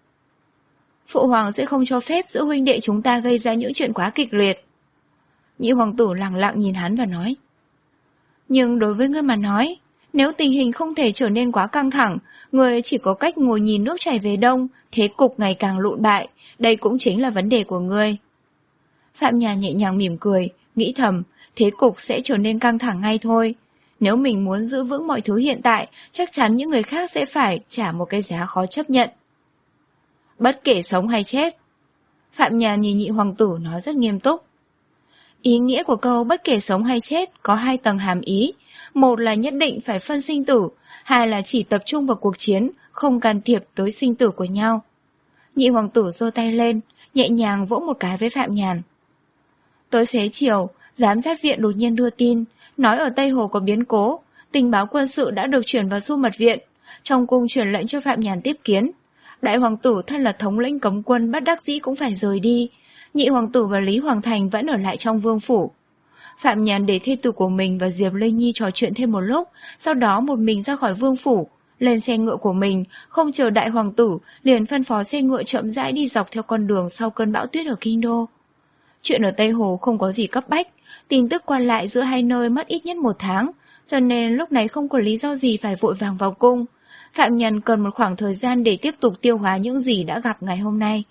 Phụ hoàng sẽ không cho phép giữa huynh đệ chúng ta gây ra những chuyện quá kịch liệt. Nhị hoàng tử lặng lặng nhìn hắn và nói. Nhưng đối với ngươi mà nói, nếu tình hình không thể trở nên quá căng thẳng, ngươi chỉ có cách ngồi nhìn nước chảy về đông, thế cục ngày càng lụn bại, đây cũng chính là vấn đề của ngươi. Phạm Nhàn nhẹ nhàng mỉm cười, nghĩ thầm, thế cục sẽ trở nên căng thẳng ngay thôi. Nếu mình muốn giữ vững mọi thứ hiện tại, chắc chắn những người khác sẽ phải trả một cái giá khó chấp nhận. Bất kể sống hay chết. Phạm Nhàn nhìn nhị hoàng tử nói rất nghiêm túc. Ý nghĩa của câu bất kể sống hay chết có hai tầng hàm ý. Một là nhất định phải phân sinh tử, hai là chỉ tập trung vào cuộc chiến, không can thiệp tới sinh tử của nhau. Nhị hoàng tử giơ tay lên, nhẹ nhàng vỗ một cái với Phạm Nhàn. Tới xế chiều, giám sát viện đột nhiên đưa tin, nói ở Tây Hồ có biến cố, tình báo quân sự đã được chuyển vào Du Mật Viện, trong cung truyền lệnh cho Phạm Nhàn tiếp kiến. Đại hoàng tử thân là thống lĩnh cấm quân bất đắc dĩ cũng phải rời đi, nhị hoàng tử và Lý Hoàng Thành vẫn ở lại trong vương phủ. Phạm Nhàn để thê tử của mình và Diệp Linh Nhi trò chuyện thêm một lúc, sau đó một mình ra khỏi vương phủ, lên xe ngựa của mình, không chờ đại hoàng tử, liền phân phó xe ngựa chậm rãi đi dọc theo con đường sau cơn bão tuyết ở Kinh Đô. Chuyện ở Tây Hồ không có gì cấp bách, tin tức quan lại giữa hai nơi mất ít nhất một tháng, cho nên lúc này không có lý do gì phải vội vàng vào cung. Phạm Nhàn cần một khoảng thời gian để tiếp tục tiêu hóa những gì đã gặp ngày hôm nay.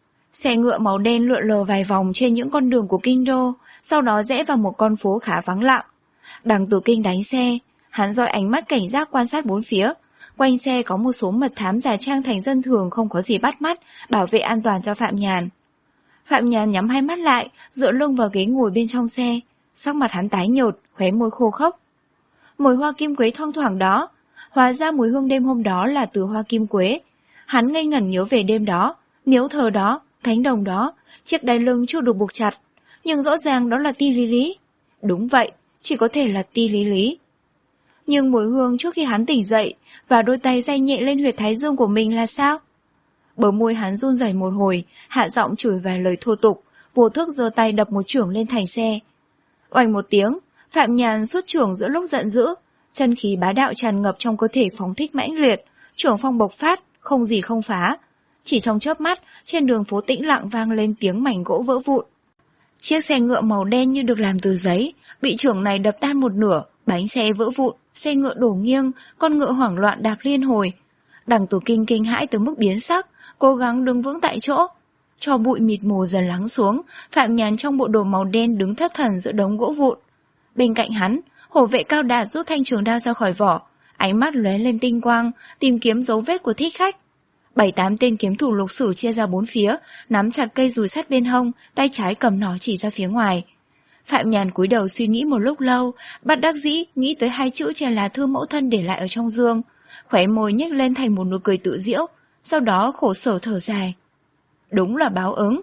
Xe ngựa màu đen lượn lờ vài vòng trên những con đường của Kinh Đô, sau đó rẽ vào một con phố khá vắng lặng. Đằng Tử Kinh đánh xe, hắn dọi ánh mắt cảnh giác quan sát bốn phía. Quanh xe có một số mật thám giả trang thành dân thường không có gì bắt mắt, bảo vệ an toàn cho Phạm Nhàn. Phạm Nhàn nhắm hai mắt lại, dựa lưng vào ghế ngồi bên trong xe, sắc mặt hắn tái nhợt, khóe môi khô khốc. Mùi hoa kim quế thoang thoảng đó, hóa ra mùi hương đêm hôm đó là từ hoa kim quế. Hắn ngây ngẩn nhớ về đêm đó, miếu thờ đó, cánh đồng đó, chiếc đai lưng chưa được buộc chặt, nhưng rõ ràng đó là Ti Lý Lý. Đúng vậy, chỉ có thể là Ti Lý Lý. Nhưng mùi hương trước khi hắn tỉnh dậy và đôi tay day nhẹ lên huyệt thái dương của mình là sao? Bờ môi hắn run rẩy một hồi, hạ giọng chửi vài lời thô tục, vô thức giơ tay đập một chưởng lên thành xe. Oanh một tiếng, Phạm Nhàn xuất chưởng giữa lúc giận dữ, chân khí bá đạo tràn ngập trong cơ thể phóng thích mãnh liệt, chưởng phong bộc phát, không gì không phá. Chỉ trong chớp mắt, trên đường phố tĩnh lặng vang lên tiếng mảnh gỗ vỡ vụn. Chiếc xe ngựa màu đen như được làm từ giấy, bị chưởng này đập tan một nửa, bánh xe vỡ vụn, xe ngựa đổ nghiêng, con ngựa hoảng loạn đạp liên hồi. Đằng Tử Kinh kinh hãi tới mức biến sắc, cố gắng đứng vững tại chỗ. Cho bụi mịt mù dần lắng xuống, Phạm Nhàn trong bộ đồ màu đen đứng thất thần giữa đống gỗ vụn. Bên cạnh hắn, hổ vệ Cao Đạt rút thanh trường đao ra khỏi vỏ, ánh mắt lóe lên tinh quang, tìm kiếm dấu vết của thích khách. Bảy tám tên kiếm thủ Lục Sử chia ra bốn phía, nắm chặt cây dùi sắt bên hông, tay trái cầm nó chỉ ra phía ngoài. Phạm Nhàn cúi đầu suy nghĩ một lúc lâu, bất đắc dĩ nghĩ tới hai chữ trên lá thư mẫu thân để lại ở trong giường, khóe môi nhếch lên thành một nụ cười tự giễu, sau đó khổ sở thở dài. Đúng là báo ứng.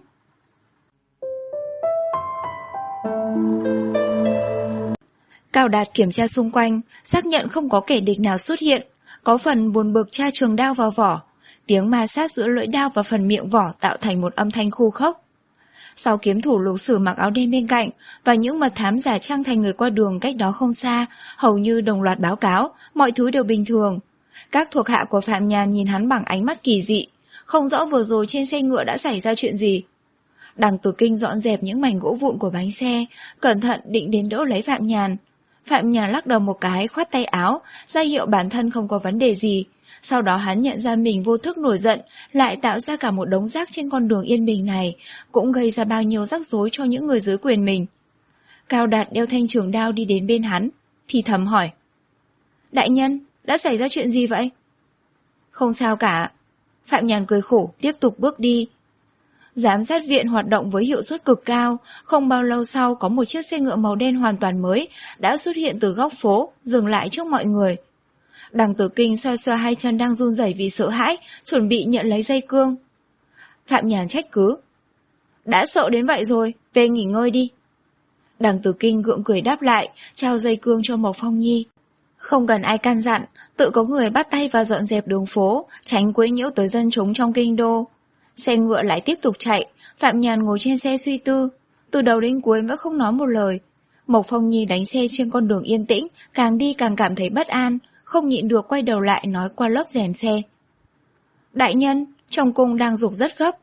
Cao Đạt kiểm tra xung quanh, xác nhận không có kẻ địch nào xuất hiện, có phần buồn bực tra trường đao vào vỏ. Tiếng ma sát giữa lưỡi đao và phần miệng vỏ tạo thành một âm thanh khô khốc. Sau kiếm thủ Lục Sử mặc áo đen bên cạnh và những mật thám giả trang thành người qua đường cách đó không xa, hầu như đồng loạt báo cáo, mọi thứ đều bình thường. Các thuộc hạ của Phạm Nhàn nhìn hắn bằng ánh mắt kỳ dị, không rõ vừa rồi trên xe ngựa đã xảy ra chuyện gì. Đằng Tử Kinh dọn dẹp những mảnh gỗ vụn của bánh xe, cẩn thận định đến đỡ lấy Phạm Nhàn. Phạm Nhàn lắc đầu một cái, khoát tay áo, ra hiệu bản thân không có vấn đề gì. Sau đó hắn nhận ra mình vô thức nổi giận, lại tạo ra cả một đống rác trên con đường yên bình này, cũng gây ra bao nhiêu rắc rối cho những người dưới quyền mình. Cao Đạt đeo thanh trường đao đi đến bên hắn, thì thầm hỏi. Đại nhân, đã xảy ra chuyện gì vậy? Không sao cả. Phạm Nhàn cười khổ, tiếp tục bước đi. Giám sát viện hoạt động với hiệu suất cực cao, không bao lâu sau có một chiếc xe ngựa màu đen hoàn toàn mới đã xuất hiện từ góc phố, dừng lại trước mọi người. Đằng Tử Kinh xoa xoa hai chân đang run rẩy vì sợ hãi, chuẩn bị nhận lấy dây cương. Phạm Nhàn trách cứ. Đã sợ đến vậy rồi, về nghỉ ngơi đi. Đằng Tử Kinh gượng cười đáp lại, trao dây cương cho Mộc Phong Nhi. Không cần ai can dặn, tự có người bắt tay vào dọn dẹp đường phố, tránh quấy nhiễu tới dân chúng trong kinh đô. Xe ngựa lại tiếp tục chạy, Phạm Nhàn ngồi trên xe suy tư, từ đầu đến cuối vẫn không nói một lời. Mộc Phong Nhi đánh xe trên con đường yên tĩnh, càng đi càng cảm thấy bất an, không nhịn được quay đầu lại nói qua lớp rèm xe. Đại nhân, trong cung đang giục rất gấp.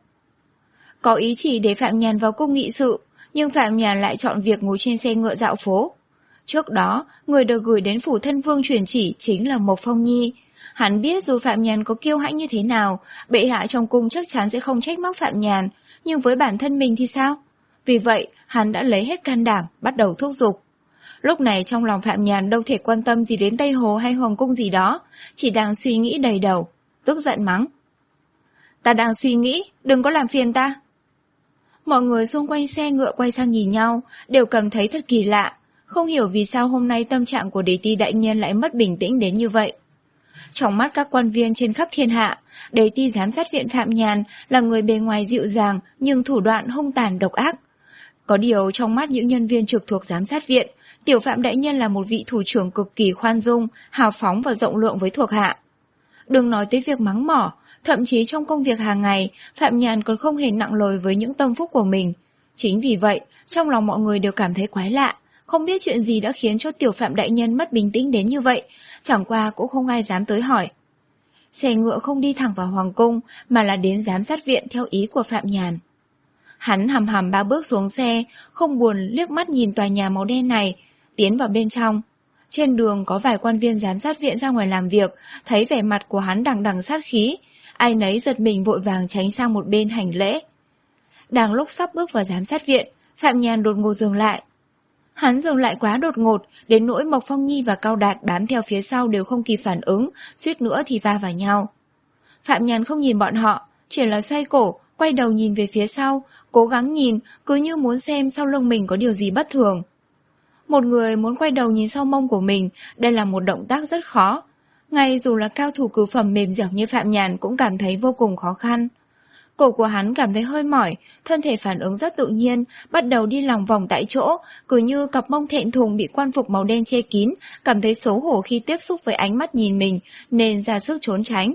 Có ý chỉ để Phạm Nhàn vào cung nghị sự, nhưng Phạm Nhàn lại chọn việc ngồi trên xe ngựa dạo phố. Trước đó, người được gửi đến phủ thân vương truyền chỉ chính là Mộc Phong Nhi. Hắn biết dù Phạm Nhàn có kiêu hãnh như thế nào, bệ hạ trong cung chắc chắn sẽ không trách móc Phạm Nhàn, nhưng với bản thân mình thì sao? Vì vậy, hắn đã lấy hết can đảm, bắt đầu thúc giục. Lúc này trong lòng Phạm Nhàn đâu thể quan tâm gì đến Tây Hồ hay Hoàng cung gì đó, chỉ đang suy nghĩ đầy đầu, tức giận mắng. Ta đang suy nghĩ, đừng có làm phiền ta. Mọi người xung quanh xe ngựa quay sang nhìn nhau, đều cảm thấy thật kỳ lạ, không hiểu vì sao hôm nay tâm trạng của Đế Ti đại nhân lại mất bình tĩnh đến như vậy. Trong mắt các quan viên trên khắp thiên hạ, Đế ti giám sát viện Phạm Nhàn là người bề ngoài dịu dàng nhưng thủ đoạn hung tàn độc ác. Có điều trong mắt những nhân viên trực thuộc giám sát viện, tiểu Phạm đại nhân là một vị thủ trưởng cực kỳ khoan dung, hào phóng và rộng lượng với thuộc hạ. Đừng nói tới việc mắng mỏ, thậm chí trong công việc hàng ngày, Phạm Nhàn còn không hề nặng lời với những tâm phúc của mình. Chính vì vậy, trong lòng mọi người đều cảm thấy quái lạ, không biết chuyện gì đã khiến cho tiểu Phạm đại nhân mất bình tĩnh đến như vậy, chẳng qua cũng không ai dám tới hỏi. Xe ngựa không đi thẳng vào hoàng cung mà là đến giám sát viện theo ý của Phạm Nhàn. Hắn hầm hầm ba bước xuống xe, không buồn liếc mắt nhìn tòa nhà màu đen này, tiến vào bên trong. Trên đường có vài quan viên giám sát viện ra ngoài làm việc, thấy vẻ mặt của hắn đằng đằng sát khí, ai nấy giật mình vội vàng tránh sang một bên hành lễ. Đang lúc sắp bước vào giám sát viện, Phạm Nhàn đột ngột dừng lại. Hắn dừng lại quá đột ngột, đến nỗi Mộc Phong Nhi và Cao Đạt bám theo phía sau đều không kịp phản ứng, suýt nữa thì va vào nhau. Phạm Nhàn không nhìn bọn họ, chỉ là xoay cổ, quay đầu nhìn về phía sau, cố gắng nhìn, cứ như muốn xem sau lưng mình có điều gì bất thường. Một người muốn quay đầu nhìn sau mông của mình, đây là một động tác rất khó. Ngay dù là cao thủ cửu phẩm mềm dẻo như Phạm Nhàn cũng cảm thấy vô cùng khó khăn. Cổ của hắn cảm thấy hơi mỏi, thân thể phản ứng rất tự nhiên, bắt đầu đi lòng vòng tại chỗ, cứ như cặp mông thẹn thùng bị quan phục màu đen che kín, cảm thấy xấu hổ khi tiếp xúc với ánh mắt nhìn mình, nên ra sức trốn tránh.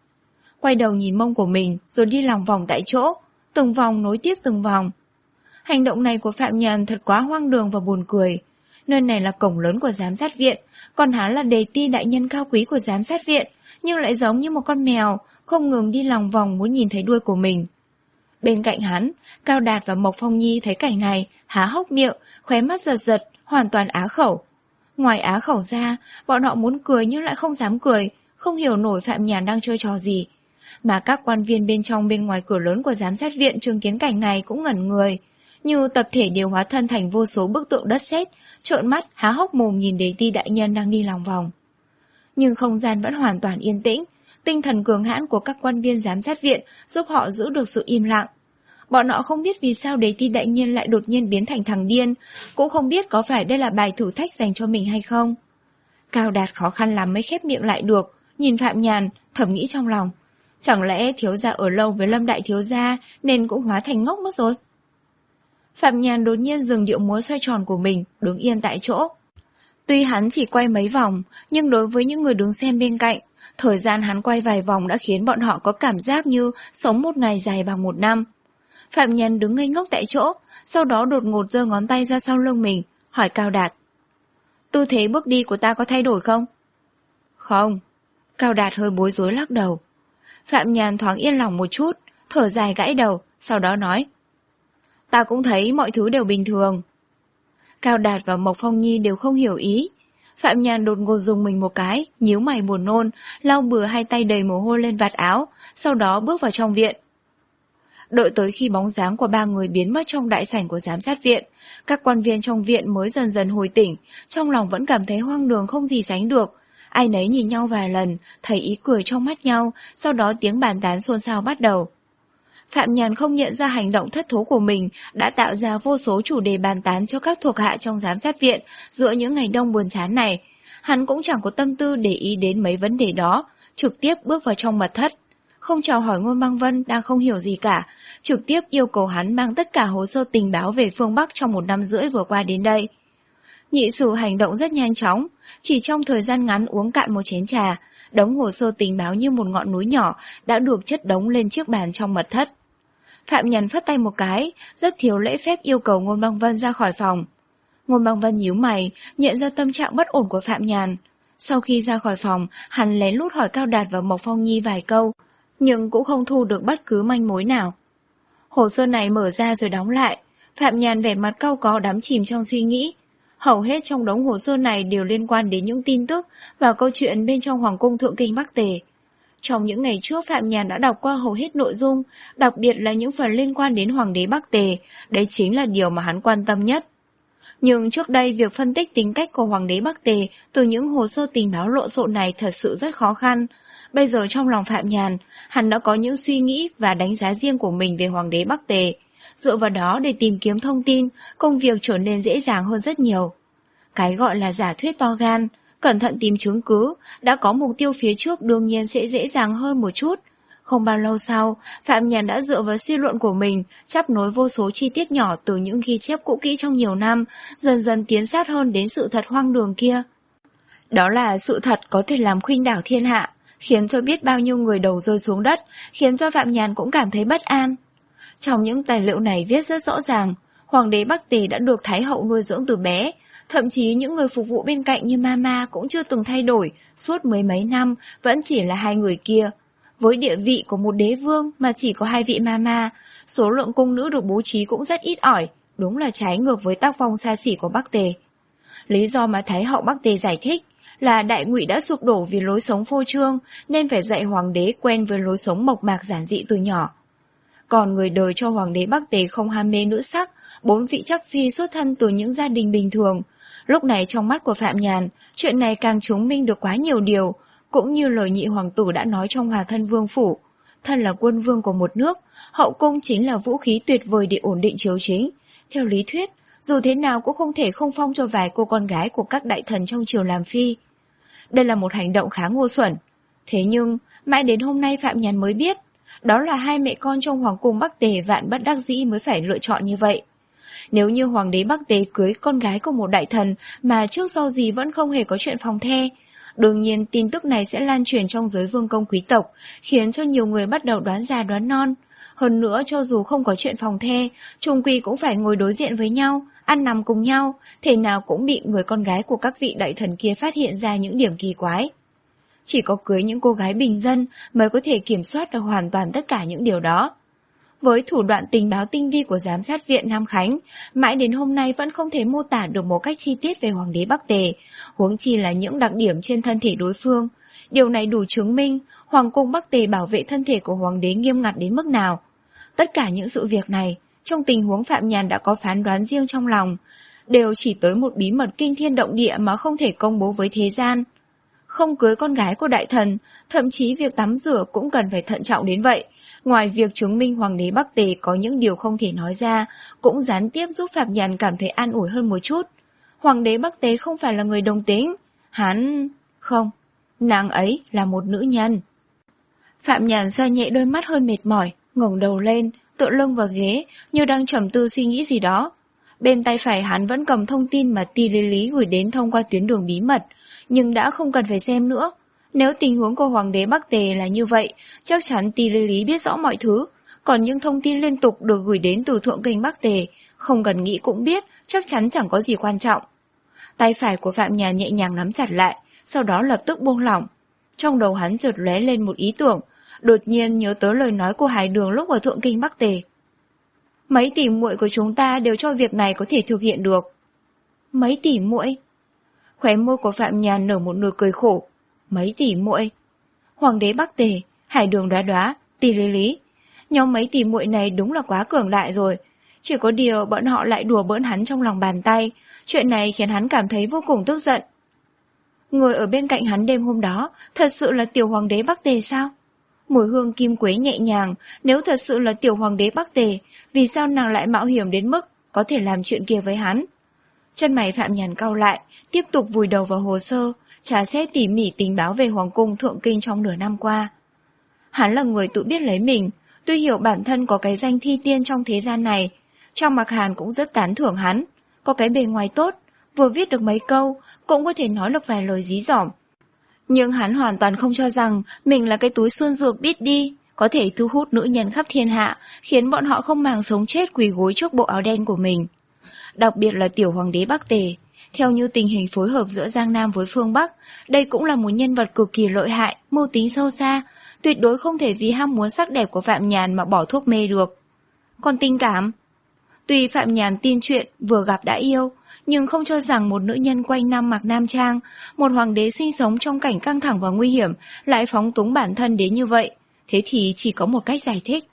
Quay đầu nhìn mông của mình, rồi đi lòng vòng tại chỗ, từng vòng nối tiếp từng vòng. Hành động này của Phạm Nhàn thật quá hoang đường và buồn cười. Nơi này là cổng lớn của giám sát viện, còn hắn là đề ti đại nhân cao quý của giám sát viện, nhưng lại giống như một con mèo, không ngừng đi lòng vòng muốn nhìn thấy đuôi của mình. Bên cạnh hắn, Cao Đạt và Mộc Phong Nhi thấy cảnh này, há hốc miệng, khóe mắt giật giật, hoàn toàn á khẩu. Ngoài á khẩu ra, bọn họ muốn cười nhưng lại không dám cười, không hiểu nổi Phạm Nhàn đang chơi trò gì. Mà các quan viên bên trong bên ngoài cửa lớn của giám sát viện chứng kiến cảnh này cũng ngẩn người, như tập thể đều hóa thân thành vô số bức tượng đất sét, trợn mắt há hốc mồm nhìn Đế ti đại nhân đang đi lòng vòng. Nhưng không gian vẫn hoàn toàn yên tĩnh, tinh thần cường hãn của các quan viên giám sát viện giúp họ giữ được sự im lặng. Bọn họ không biết vì sao Đế ti đại nhân lại đột nhiên biến thành thằng điên, cũng không biết có phải đây là bài thử thách dành cho mình hay không. Cao Đạt khó khăn lắm mới khép miệng lại được, nhìn Phạm Nhàn, thầm nghĩ trong lòng. Chẳng lẽ thiếu gia ở lâu với Lâm đại thiếu gia nên cũng hóa thành ngốc mất rồi? Phạm Nhàn đột nhiên dừng điệu múa xoay tròn của mình, đứng yên tại chỗ. Tuy hắn chỉ quay mấy vòng, nhưng đối với những người đứng xem bên cạnh, thời gian hắn quay vài vòng đã khiến bọn họ có cảm giác như sống một ngày dài bằng một năm. Phạm Nhàn đứng ngây ngốc tại chỗ, sau đó đột ngột giơ ngón tay ra sau lưng mình, hỏi Cao Đạt. Tư thế bước đi của ta có thay đổi không? Không. Cao Đạt hơi bối rối lắc đầu. Phạm Nhàn thoáng yên lòng một chút, thở dài gãi đầu, sau đó nói. Ta cũng thấy mọi thứ đều bình thường. Cao Đạt và Mộc Phong Nhi đều không hiểu ý. Phạm Nhàn đột ngột dùng mình một cái, nhíu mày buồn nôn, lau bừa hai tay đầy mồ hôi lên vạt áo, sau đó bước vào trong viện. Đợi tới khi bóng dáng của ba người biến mất trong đại sảnh của giám sát viện, các quan viên trong viện mới dần dần hồi tỉnh, trong lòng vẫn cảm thấy hoang đường không gì sánh được. Ai nấy nhìn nhau vài lần, thấy ý cười trong mắt nhau, sau đó tiếng bàn tán xôn xao bắt đầu. Phạm Nhàn không nhận ra hành động thất thố của mình đã tạo ra vô số chủ đề bàn tán cho các thuộc hạ trong giám sát viện giữa những ngày đông buồn chán này. Hắn cũng chẳng có tâm tư để ý đến mấy vấn đề đó, trực tiếp bước vào trong mật thất. Không chào hỏi Ngôn Băng Vân đang không hiểu gì cả, trực tiếp yêu cầu hắn mang tất cả hồ sơ tình báo về phương Bắc trong một năm rưỡi vừa qua đến đây. Nhị sử hành động rất nhanh chóng, chỉ trong thời gian ngắn uống cạn một chén trà, đống hồ sơ tình báo như một ngọn núi nhỏ đã được chất đống lên chiếc bàn trong mật thất. Phạm Nhàn phất tay một cái, rất thiếu lễ phép yêu cầu Ngôn Băng Vân ra khỏi phòng. Ngôn Băng Vân nhíu mày, nhận ra tâm trạng bất ổn của Phạm Nhàn. Sau khi ra khỏi phòng, hắn lén lút hỏi Cao Đạt và Mộc Phong Nhi vài câu, nhưng cũng không thu được bất cứ manh mối nào. Hồ sơ này mở ra rồi đóng lại, Phạm Nhàn vẻ mặt cau có đắm chìm trong suy nghĩ. Hầu hết trong đống hồ sơ này đều liên quan đến những tin tức và câu chuyện bên trong Hoàng cung Thượng Kinh Bắc Tề. Trong những ngày trước Phạm Nhàn đã đọc qua hầu hết nội dung, đặc biệt là những phần liên quan đến Hoàng đế Bắc Tề, đấy chính là điều mà hắn quan tâm nhất. Nhưng trước đây việc phân tích tính cách của Hoàng đế Bắc Tề từ những hồ sơ tình báo lộn xộn này thật sự rất khó khăn. Bây giờ trong lòng Phạm Nhàn, hắn đã có những suy nghĩ và đánh giá riêng của mình về Hoàng đế Bắc Tề. Dựa vào đó để tìm kiếm thông tin, công việc trở nên dễ dàng hơn rất nhiều. Cái gọi là giả thuyết to gan, cẩn thận tìm chứng cứ, đã có mục tiêu phía trước đương nhiên sẽ dễ dàng hơn một chút. Không bao lâu sau, Phạm Nhàn đã dựa vào suy luận của mình, chắp nối vô số chi tiết nhỏ từ những ghi chép cũ kỹ trong nhiều năm, dần dần tiến sát hơn đến sự thật hoang đường kia. Đó là sự thật có thể làm khuynh đảo thiên hạ, khiến cho biết bao nhiêu người đầu rơi xuống đất, khiến cho Phạm Nhàn cũng cảm thấy bất an. Trong những tài liệu này viết rất rõ ràng, Hoàng đế Bắc Tề đã được Thái hậu nuôi dưỡng từ bé, thậm chí những người phục vụ bên cạnh như Mama cũng chưa từng thay đổi, suốt mười mấy năm vẫn chỉ là hai người kia. Với địa vị của một đế vương mà chỉ có hai vị Mama, số lượng cung nữ được bố trí cũng rất ít ỏi, đúng là trái ngược với tác phong xa xỉ của Bắc Tề. Lý do mà Thái hậu Bắc Tề giải thích là Đại Ngụy đã sụp đổ vì lối sống phô trương, nên phải dạy hoàng đế quen với lối sống mộc mạc giản dị từ nhỏ. Còn người đời cho hoàng đế Bắc Tề không ham mê nữ sắc, bốn vị chắc phi xuất thân từ những gia đình bình thường. Lúc này trong mắt của Phạm Nhàn, chuyện này càng chứng minh được quá nhiều điều, cũng như lời nhị hoàng tử đã nói trong Hòa Thân Vương phủ. Thân là quân vương của một nước, hậu cung chính là vũ khí tuyệt vời để ổn định triều chính. Theo lý thuyết, dù thế nào cũng không thể không phong cho vài cô con gái của các đại thần trong triều làm phi. Đây là một hành động khá ngu xuẩn. Thế nhưng, mãi đến hôm nay Phạm Nhàn mới biết, đó là hai mẹ con trong hoàng cung Bắc Tề vạn bất đắc dĩ mới phải lựa chọn như vậy. Nếu như hoàng đế Bắc Tề cưới con gái của một đại thần mà trước sau gì vẫn không hề có chuyện phòng the, đương nhiên tin tức này sẽ lan truyền trong giới vương công quý tộc, khiến cho nhiều người bắt đầu đoán già đoán non. Hơn nữa, cho dù không có chuyện phòng the, chung quy cũng phải ngồi đối diện với nhau, ăn nằm cùng nhau, thể nào cũng bị người con gái của các vị đại thần kia phát hiện ra những điểm kỳ quái. Chỉ có cưới những cô gái bình dân mới có thể kiểm soát được hoàn toàn tất cả những điều đó. Với thủ đoạn tình báo tinh vi của giám sát viện Nam Khánh, mãi đến hôm nay vẫn không thể mô tả được một cách chi tiết về hoàng đế Bắc Tề, huống chi là những đặc điểm trên thân thể đối phương. Điều này đủ chứng minh hoàng cung Bắc Tề bảo vệ thân thể của hoàng đế nghiêm ngặt đến mức nào. Tất cả những sự việc này, trong tình huống Phạm Nhàn đã có phán đoán riêng trong lòng, đều chỉ tới một bí mật kinh thiên động địa mà không thể công bố với thế gian. Không cưới con gái của đại thần, thậm chí việc tắm rửa cũng cần phải thận trọng đến vậy. Ngoài việc chứng minh hoàng đế Bắc Tề có những điều không thể nói ra, cũng gián tiếp giúp Phạm Nhàn cảm thấy an ủi hơn một chút. Hoàng đế Bắc Tề không phải là người đồng tính. Hắn... không, nàng ấy là một nữ nhân. Phạm Nhàn xoa nhẹ đôi mắt hơi mệt mỏi, ngẩng đầu lên, tựa lưng vào ghế, như đang trầm tư suy nghĩ gì đó. Bên tay phải hắn vẫn cầm thông tin mà Ti Lý Lý gửi đến thông qua tuyến đường bí mật, nhưng đã không cần phải xem nữa. Nếu tình huống của hoàng đế Bắc Tề là như vậy, chắc chắn Ti Lý Lý biết rõ mọi thứ, còn những thông tin liên tục được gửi đến từ thượng kinh Bắc Tề, không cần nghĩ cũng biết, chắc chắn chẳng có gì quan trọng. Tay phải của Phạm Nhàn nhẹ nhàng nắm chặt lại, sau đó lập tức buông lỏng. Trong đầu hắn chợt lóe lên một ý tưởng, đột nhiên nhớ tới lời nói của Hải Đường lúc ở thượng kinh Bắc Tề. Mấy tỷ muội của chúng ta đều cho việc này có thể thực hiện được. Mấy tỷ muội? Khóe môi của Phạm Nhàn nở một nụ cười khổ. Mấy tỷ muội? Hoàng đế Bắc Tề, Hải Đường Đoá Đoá, Ti Lý Lý. Nhóm mấy tỷ muội này đúng là quá cường đại rồi. Chỉ có điều bọn họ lại đùa bỡn hắn trong lòng bàn tay. Chuyện này khiến hắn cảm thấy vô cùng tức giận. Người ở bên cạnh hắn đêm hôm đó thật sự là tiểu hoàng đế Bắc Tề sao? Mùi hương kim quế nhẹ nhàng, nếu thật sự là tiểu hoàng đế Bắc Tề, vì sao nàng lại mạo hiểm đến mức có thể làm chuyện kia với hắn? Chân mày Phạm Nhàn cau lại, tiếp tục vùi đầu vào hồ sơ, tra xét tỉ mỉ tình báo về hoàng cung thượng kinh trong nửa năm qua. Hắn là người tự biết lấy mình, tuy hiểu bản thân có cái danh thi tiên trong thế gian này, Trang Mặc Hàn cũng rất tán thưởng hắn, có cái bề ngoài tốt, vừa viết được mấy câu, cũng có thể nói được vài lời dí dỏm. Nhưng hắn hoàn toàn không cho rằng mình là cái túi xuân dược biết đi, có thể thu hút nữ nhân khắp thiên hạ, khiến bọn họ không màng sống chết quỳ gối trước bộ áo đen của mình. Đặc biệt là tiểu hoàng đế Bắc Tề, theo như tình hình phối hợp giữa Giang Nam với phương Bắc, đây cũng là một nhân vật cực kỳ lợi hại, mưu tính sâu xa, tuyệt đối không thể vì ham muốn sắc đẹp của Phạm Nhàn mà bỏ thuốc mê được. Còn tình cảm? Tuy Phạm Nhàn tin chuyện vừa gặp đã yêu, nhưng không cho rằng một nữ nhân quanh năm mặc nam trang, một hoàng đế sinh sống trong cảnh căng thẳng và nguy hiểm lại phóng túng bản thân đến như vậy, thế thì chỉ có một cách giải thích.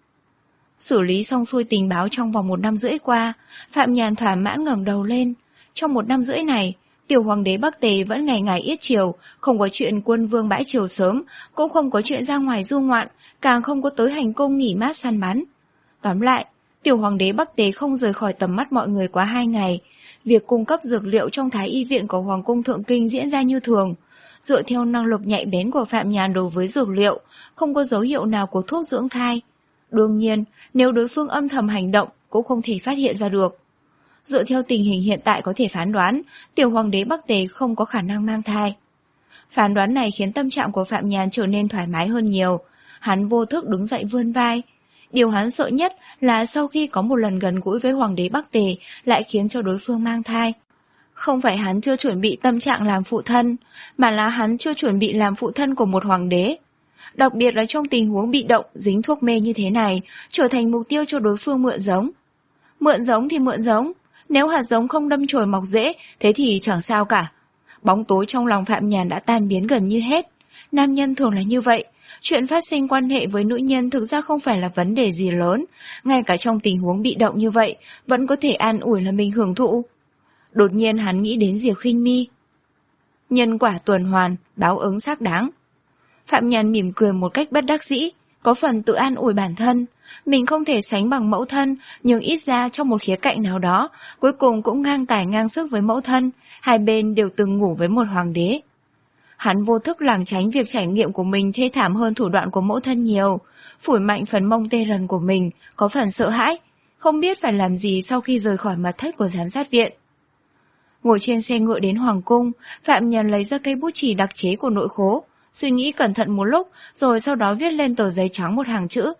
Xử lý xong xuôi tình báo trong vòng một năm rưỡi qua, Phạm Nhàn thỏa mãn ngẩng đầu lên. Trong một năm rưỡi này, tiểu hoàng đế Bắc Tề vẫn ngày ngày yết triều, không có chuyện quân vương bãi triều sớm, cũng không có chuyện ra ngoài du ngoạn, càng không có tới hành cung nghỉ mát săn bắn. Tóm lại, Tiểu hoàng đế Bắc Tề không rời khỏi tầm mắt mọi người quá hai ngày. Việc cung cấp dược liệu trong Thái y viện của Hoàng cung Thượng Kinh diễn ra như thường. Dựa theo năng lực nhạy bén của Phạm Nhàn đối với dược liệu, không có dấu hiệu nào của thuốc dưỡng thai. Đương nhiên, nếu đối phương âm thầm hành động, cũng không thể phát hiện ra được. Dựa theo tình hình hiện tại có thể phán đoán, tiểu hoàng đế Bắc Tề không có khả năng mang thai. Phán đoán này khiến tâm trạng của Phạm Nhàn trở nên thoải mái hơn nhiều. Hắn vô thức đứng dậy vươn vai. Điều hắn sợ nhất là sau khi có một lần gần gũi với hoàng đế Bắc Tề lại khiến cho đối phương mang thai. Không phải hắn chưa chuẩn bị tâm trạng làm phụ thân, mà là hắn chưa chuẩn bị làm phụ thân của một hoàng đế. Đặc biệt là trong tình huống bị động, dính thuốc mê như thế này, trở thành mục tiêu cho đối phương mượn giống. Mượn giống thì mượn giống, nếu hạt giống không đâm chồi mọc rễ, thế thì chẳng sao cả. Bóng tối trong lòng Phạm Nhàn đã tan biến gần như hết. Nam nhân thường là như vậy, chuyện phát sinh quan hệ với nữ nhân thực ra không phải là vấn đề gì lớn, ngay cả trong tình huống bị động như vậy, vẫn có thể an ủi là mình hưởng thụ. Đột nhiên hắn nghĩ đến Diệp Khinh Mi. Nhân quả tuần hoàn, báo ứng xác đáng. Phạm Nhàn mỉm cười một cách bất đắc dĩ, có phần tự an ủi bản thân. Mình không thể sánh bằng mẫu thân, nhưng ít ra trong một khía cạnh nào đó, cuối cùng cũng ngang tài ngang sức với mẫu thân, hai bên đều từng ngủ với một hoàng đế. Hắn vô thức lảng tránh việc trải nghiệm của mình thê thảm hơn thủ đoạn của mẫu thân nhiều, phủi mạnh phần mông tê rần của mình, có phần sợ hãi, không biết phải làm gì sau khi rời khỏi mật thất của giám sát viện. Ngồi trên xe ngựa đến Hoàng cung, Phạm Nhàn lấy ra cây bút chì đặc chế của nội khố, suy nghĩ cẩn thận một lúc, rồi sau đó viết lên tờ giấy trắng một hàng chữ.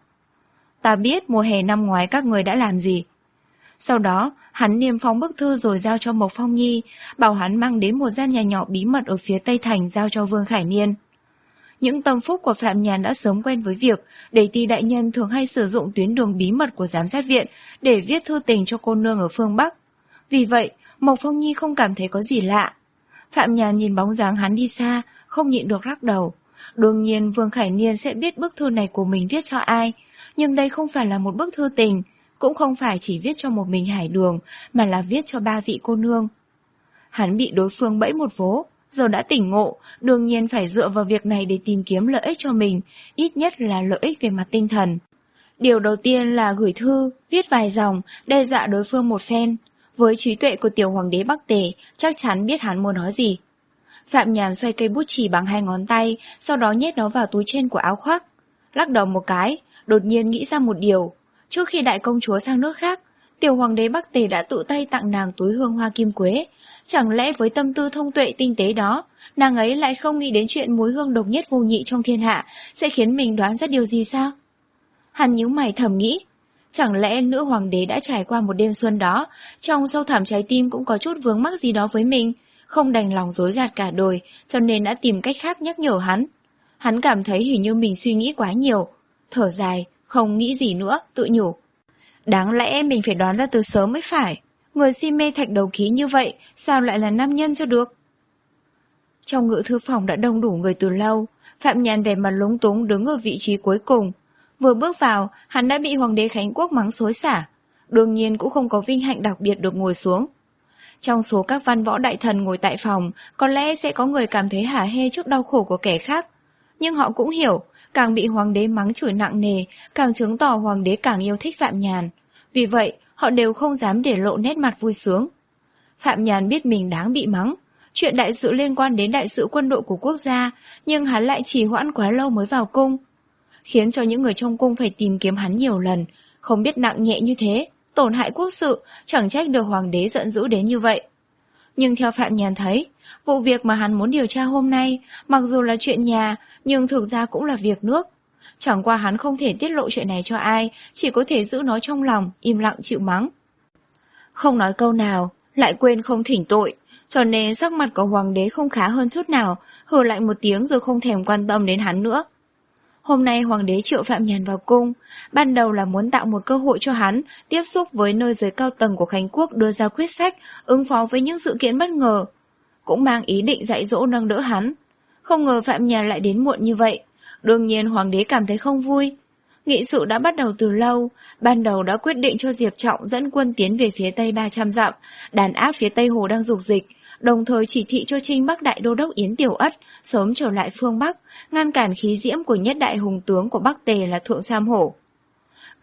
Ta biết mùa hè năm ngoái các người đã làm gì. Sau đó, hắn niêm phong bức thư rồi giao cho Mộc Phong Nhi, bảo hắn mang đến một gian nhà nhỏ bí mật ở phía Tây Thành giao cho Vương Khải Niên. Những tâm phúc của Phạm Nhàn đã sớm quen với việc Đế Ti đại nhân thường hay sử dụng tuyến đường bí mật của giám sát viện để viết thư tình cho cô nương ở phương Bắc. Vì vậy, Mộc Phong Nhi không cảm thấy có gì lạ. Phạm Nhàn nhìn bóng dáng hắn đi xa, không nhịn được lắc đầu. Đương nhiên Vương Khải Niên sẽ biết bức thư này của mình viết cho ai, nhưng đây không phải là một bức thư tình, cũng không phải chỉ viết cho một mình Hải Đường, mà là viết cho ba vị cô nương. Hắn bị đối phương bẫy một vố, giờ đã tỉnh ngộ, đương nhiên phải dựa vào việc này để tìm kiếm lợi ích cho mình, ít nhất là lợi ích về mặt tinh thần. Điều đầu tiên là gửi thư, viết vài dòng, đe dọa đối phương một phen. Với trí tuệ của tiểu hoàng đế Bắc Tề, chắc chắn biết hắn muốn nói gì. Phạm Nhàn xoay cây bút chì bằng hai ngón tay, sau đó nhét nó vào túi trên của áo khoác. Lắc đầu một cái, đột nhiên nghĩ ra một điều. Trước khi đại công chúa sang nước khác, tiểu hoàng đế Bắc Tề đã tự tay tặng nàng túi hương hoa kim quế. Chẳng lẽ với tâm tư thông tuệ tinh tế đó, nàng ấy lại không nghĩ đến chuyện mùi hương độc nhất vô nhị trong thiên hạ sẽ khiến mình đoán ra điều gì sao? Hắn nhíu mày thầm nghĩ, chẳng lẽ nữ hoàng đế đã trải qua một đêm xuân đó, trong sâu thẳm trái tim cũng có chút vướng mắc gì đó với mình, không đành lòng dối gạt cả đời, cho nên đã tìm cách khác nhắc nhở hắn. Hắn cảm thấy hình như mình suy nghĩ quá nhiều, thở dài, không nghĩ gì nữa, tự nhủ. Đáng lẽ mình phải đoán ra từ sớm mới phải, người si mê thạch đầu khí như vậy, sao lại là nam nhân cho được? Trong ngự thư phòng đã đông đủ người từ lâu, Phạm Nhàn vẻ mặt lúng túng đứng ở vị trí cuối cùng. Vừa bước vào, hắn đã bị hoàng đế Khánh Quốc mắng xối xả, đương nhiên cũng không có vinh hạnh đặc biệt được ngồi xuống. Trong số các văn võ đại thần ngồi tại phòng, có lẽ sẽ có người cảm thấy hả hê trước đau khổ của kẻ khác. Nhưng họ cũng hiểu, càng bị hoàng đế mắng chửi nặng nề, càng chứng tỏ hoàng đế càng yêu thích Phạm Nhàn. Vì vậy, họ đều không dám để lộ nét mặt vui sướng. Phạm Nhàn biết mình đáng bị mắng. Chuyện đại sự liên quan đến đại sự quân đội của quốc gia, nhưng hắn lại trì hoãn quá lâu mới vào cung, khiến cho những người trong cung phải tìm kiếm hắn nhiều lần, không biết nặng nhẹ như thế, tổn hại quốc sự, chẳng trách được hoàng đế giận dữ đến như vậy. Nhưng theo Phạm Nhàn thấy, vụ việc mà hắn muốn điều tra hôm nay, mặc dù là chuyện nhà, nhưng thực ra cũng là việc nước. Chẳng qua hắn không thể tiết lộ chuyện này cho ai, chỉ có thể giữ nó trong lòng, im lặng chịu mắng. Không nói câu nào, lại quên không thỉnh tội, cho nên sắc mặt của hoàng đế không khá hơn chút nào, hừ lạnh một tiếng rồi không thèm quan tâm đến hắn nữa. Hôm nay hoàng đế triệu Phạm Nhàn vào cung, ban đầu là muốn tạo một cơ hội cho hắn tiếp xúc với nơi giới cao tầng của Khánh Quốc đưa ra quyết sách, ứng phó với những sự kiện bất ngờ. Cũng mang ý định dạy dỗ nâng đỡ hắn. Không ngờ Phạm Nhàn lại đến muộn như vậy. Đương nhiên hoàng đế cảm thấy không vui. Nghị sự đã bắt đầu từ lâu, ban đầu đã quyết định cho Diệp Trọng dẫn quân tiến về phía tây ba trăm dặm, đàn áp phía Tây Hồ đang dục dịch, đồng thời chỉ thị cho Trinh Bắc Đại Đô đốc Yến Tiểu Ất sớm trở lại phương Bắc, ngăn cản khí diễm của nhất đại hùng tướng của Bắc Tề là Thượng Sam Hổ.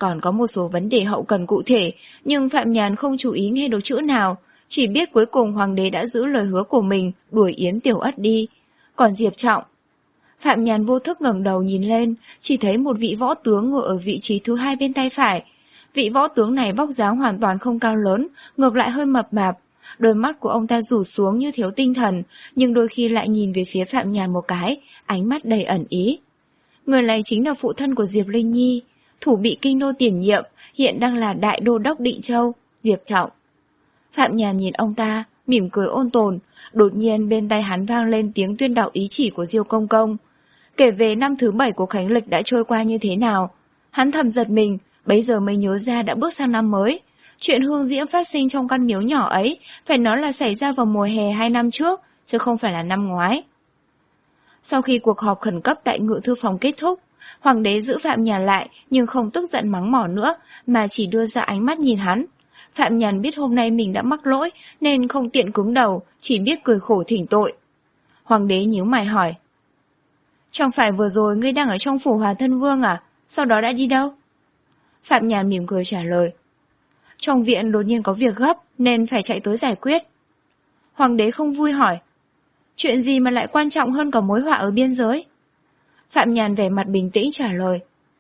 còn có một số vấn đề hậu cần cụ thể, nhưng Phạm Nhàn không chú ý nghe được chữ nào, chỉ biết cuối cùng hoàng đế đã giữ lời hứa của mình, đuổi Yến Tiểu Ất đi. Còn Diệp Trọng... Phạm Nhàn vô thức ngẩng đầu nhìn lên, chỉ thấy một vị võ tướng ngồi ở vị trí thứ hai bên tay phải. Vị võ tướng này vóc dáng hoàn toàn không cao lớn, ngược lại hơi mập mạp. Đôi mắt của ông ta rủ xuống như thiếu tinh thần, nhưng đôi khi lại nhìn về phía Phạm Nhàn một cái, ánh mắt đầy ẩn ý. Người này chính là phụ thân của Diệp Linh Nhi, thủ bị kinh đô tiền nhiệm, hiện đang là đại đô đốc Định Châu, Diệp Trọng. Phạm Nhàn nhìn ông ta, mỉm cười ôn tồn, đột nhiên bên tai hắn vang lên tiếng tuyên đọc ý chỉ của Diêu Công Công. Kể về năm thứ bảy của Khánh Lịch đã trôi qua như thế nào, hắn thầm giật mình, bấy giờ mới nhớ ra đã bước sang năm mới. Chuyện hương diễm phát sinh trong căn miếu nhỏ ấy, phải nói là xảy ra vào mùa hè hai năm trước, chứ không phải là năm ngoái. Sau khi cuộc họp khẩn cấp tại ngự thư phòng kết thúc, hoàng đế giữ Phạm Nhàn lại nhưng không tức giận mắng mỏ nữa, mà chỉ đưa ra ánh mắt nhìn hắn. Phạm Nhàn biết hôm nay mình đã mắc lỗi nên không tiện cứng đầu, chỉ biết cười khổ thỉnh tội. Hoàng đế nhíu mày hỏi: Chẳng phải vừa rồi ngươi đang ở trong phủ Hòa Thân Vương à? Sau đó đã đi đâu? Phạm Nhàn mỉm cười trả lời: Trong viện đột nhiên có việc gấp nên phải chạy tới giải quyết. Hoàng đế không vui hỏi: Chuyện gì mà lại quan trọng hơn cả mối họa ở biên giới? Phạm Nhàn vẻ mặt bình tĩnh trả lời: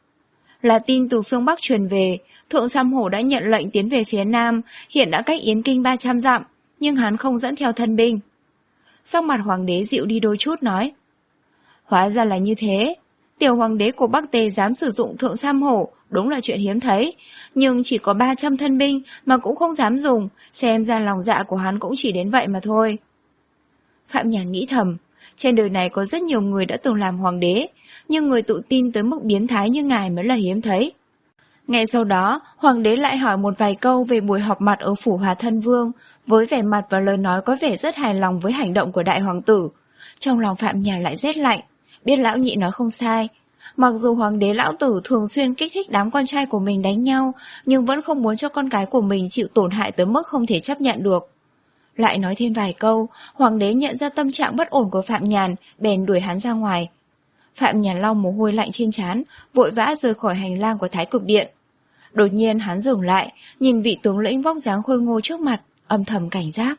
Là tin từ phương Bắc truyền về, Thượng Sam Hổ đã nhận lệnh tiến về phía Nam, hiện đã cách Yến Kinh ba trăm dặm, nhưng hắn không dẫn theo thân binh. Sắc mặt hoàng đế dịu đi đôi chút nói: Hóa ra là như thế, tiểu hoàng đế của Bắc Tề dám sử dụng Thượng Sam Hổ, đúng là chuyện hiếm thấy, nhưng chỉ có ba trăm thân binh mà cũng không dám dùng, xem ra lòng dạ của hắn cũng chỉ đến vậy mà thôi. Phạm Nhàn nghĩ thầm, trên đời này có rất nhiều người đã từng làm hoàng đế, nhưng người tự tin tới mức biến thái như ngài mới là hiếm thấy. Ngay sau đó, hoàng đế lại hỏi một vài câu về buổi họp mặt ở phủ Hòa Thân Vương, với vẻ mặt và lời nói có vẻ rất hài lòng với hành động của đại hoàng tử. Trong lòng Phạm Nhàn lại rét lạnh, biết lão nhị nói không sai. Mặc dù hoàng đế lão tử thường xuyên kích thích đám con trai của mình đánh nhau, nhưng vẫn không muốn cho con cái của mình chịu tổn hại tới mức không thể chấp nhận được. Lại nói thêm vài câu, hoàng đế nhận ra tâm trạng bất ổn của Phạm Nhàn, bèn đuổi hắn ra ngoài. Phạm Nhàn lau mồ hôi lạnh trên trán, vội vã rời khỏi hành lang của Thái Cực Điện. Đột nhiên hắn dừng lại, nhìn vị tướng lĩnh vóc dáng khôi ngô trước mặt, âm thầm cảnh giác.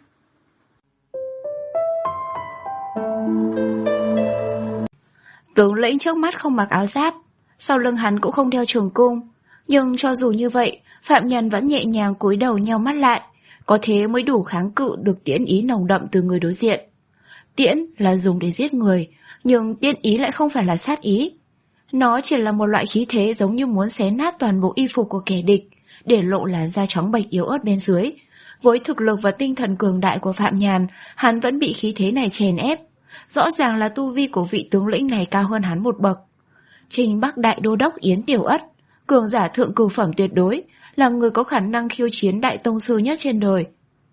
Tướng lĩnh trước mắt không mặc áo giáp, sau lưng hắn cũng không đeo trường cung. Nhưng cho dù như vậy, Phạm Nhàn vẫn nhẹ nhàng cúi đầu nheo mắt lại, có thế mới đủ kháng cự được tiễn ý nồng đậm từ người đối diện. Tiễn là dùng để giết người, nhưng tiễn ý lại không phải là sát ý. Nó chỉ là một loại khí thế giống như muốn xé nát toàn bộ y phục của kẻ địch, để lộ làn da trắng bệch yếu ớt bên dưới. Với thực lực và tinh thần cường đại của Phạm Nhàn, hắn vẫn bị khí thế này chèn ép. Rõ ràng là tu vi của vị tướng lĩnh này cao hơn hắn một bậc. Trình Bắc Đại Đô Đốc Yến Tiểu Ất, cường giả thượng cửu phẩm tuyệt đối, là người có khả năng khiêu chiến đại tông sư nhất trên đời.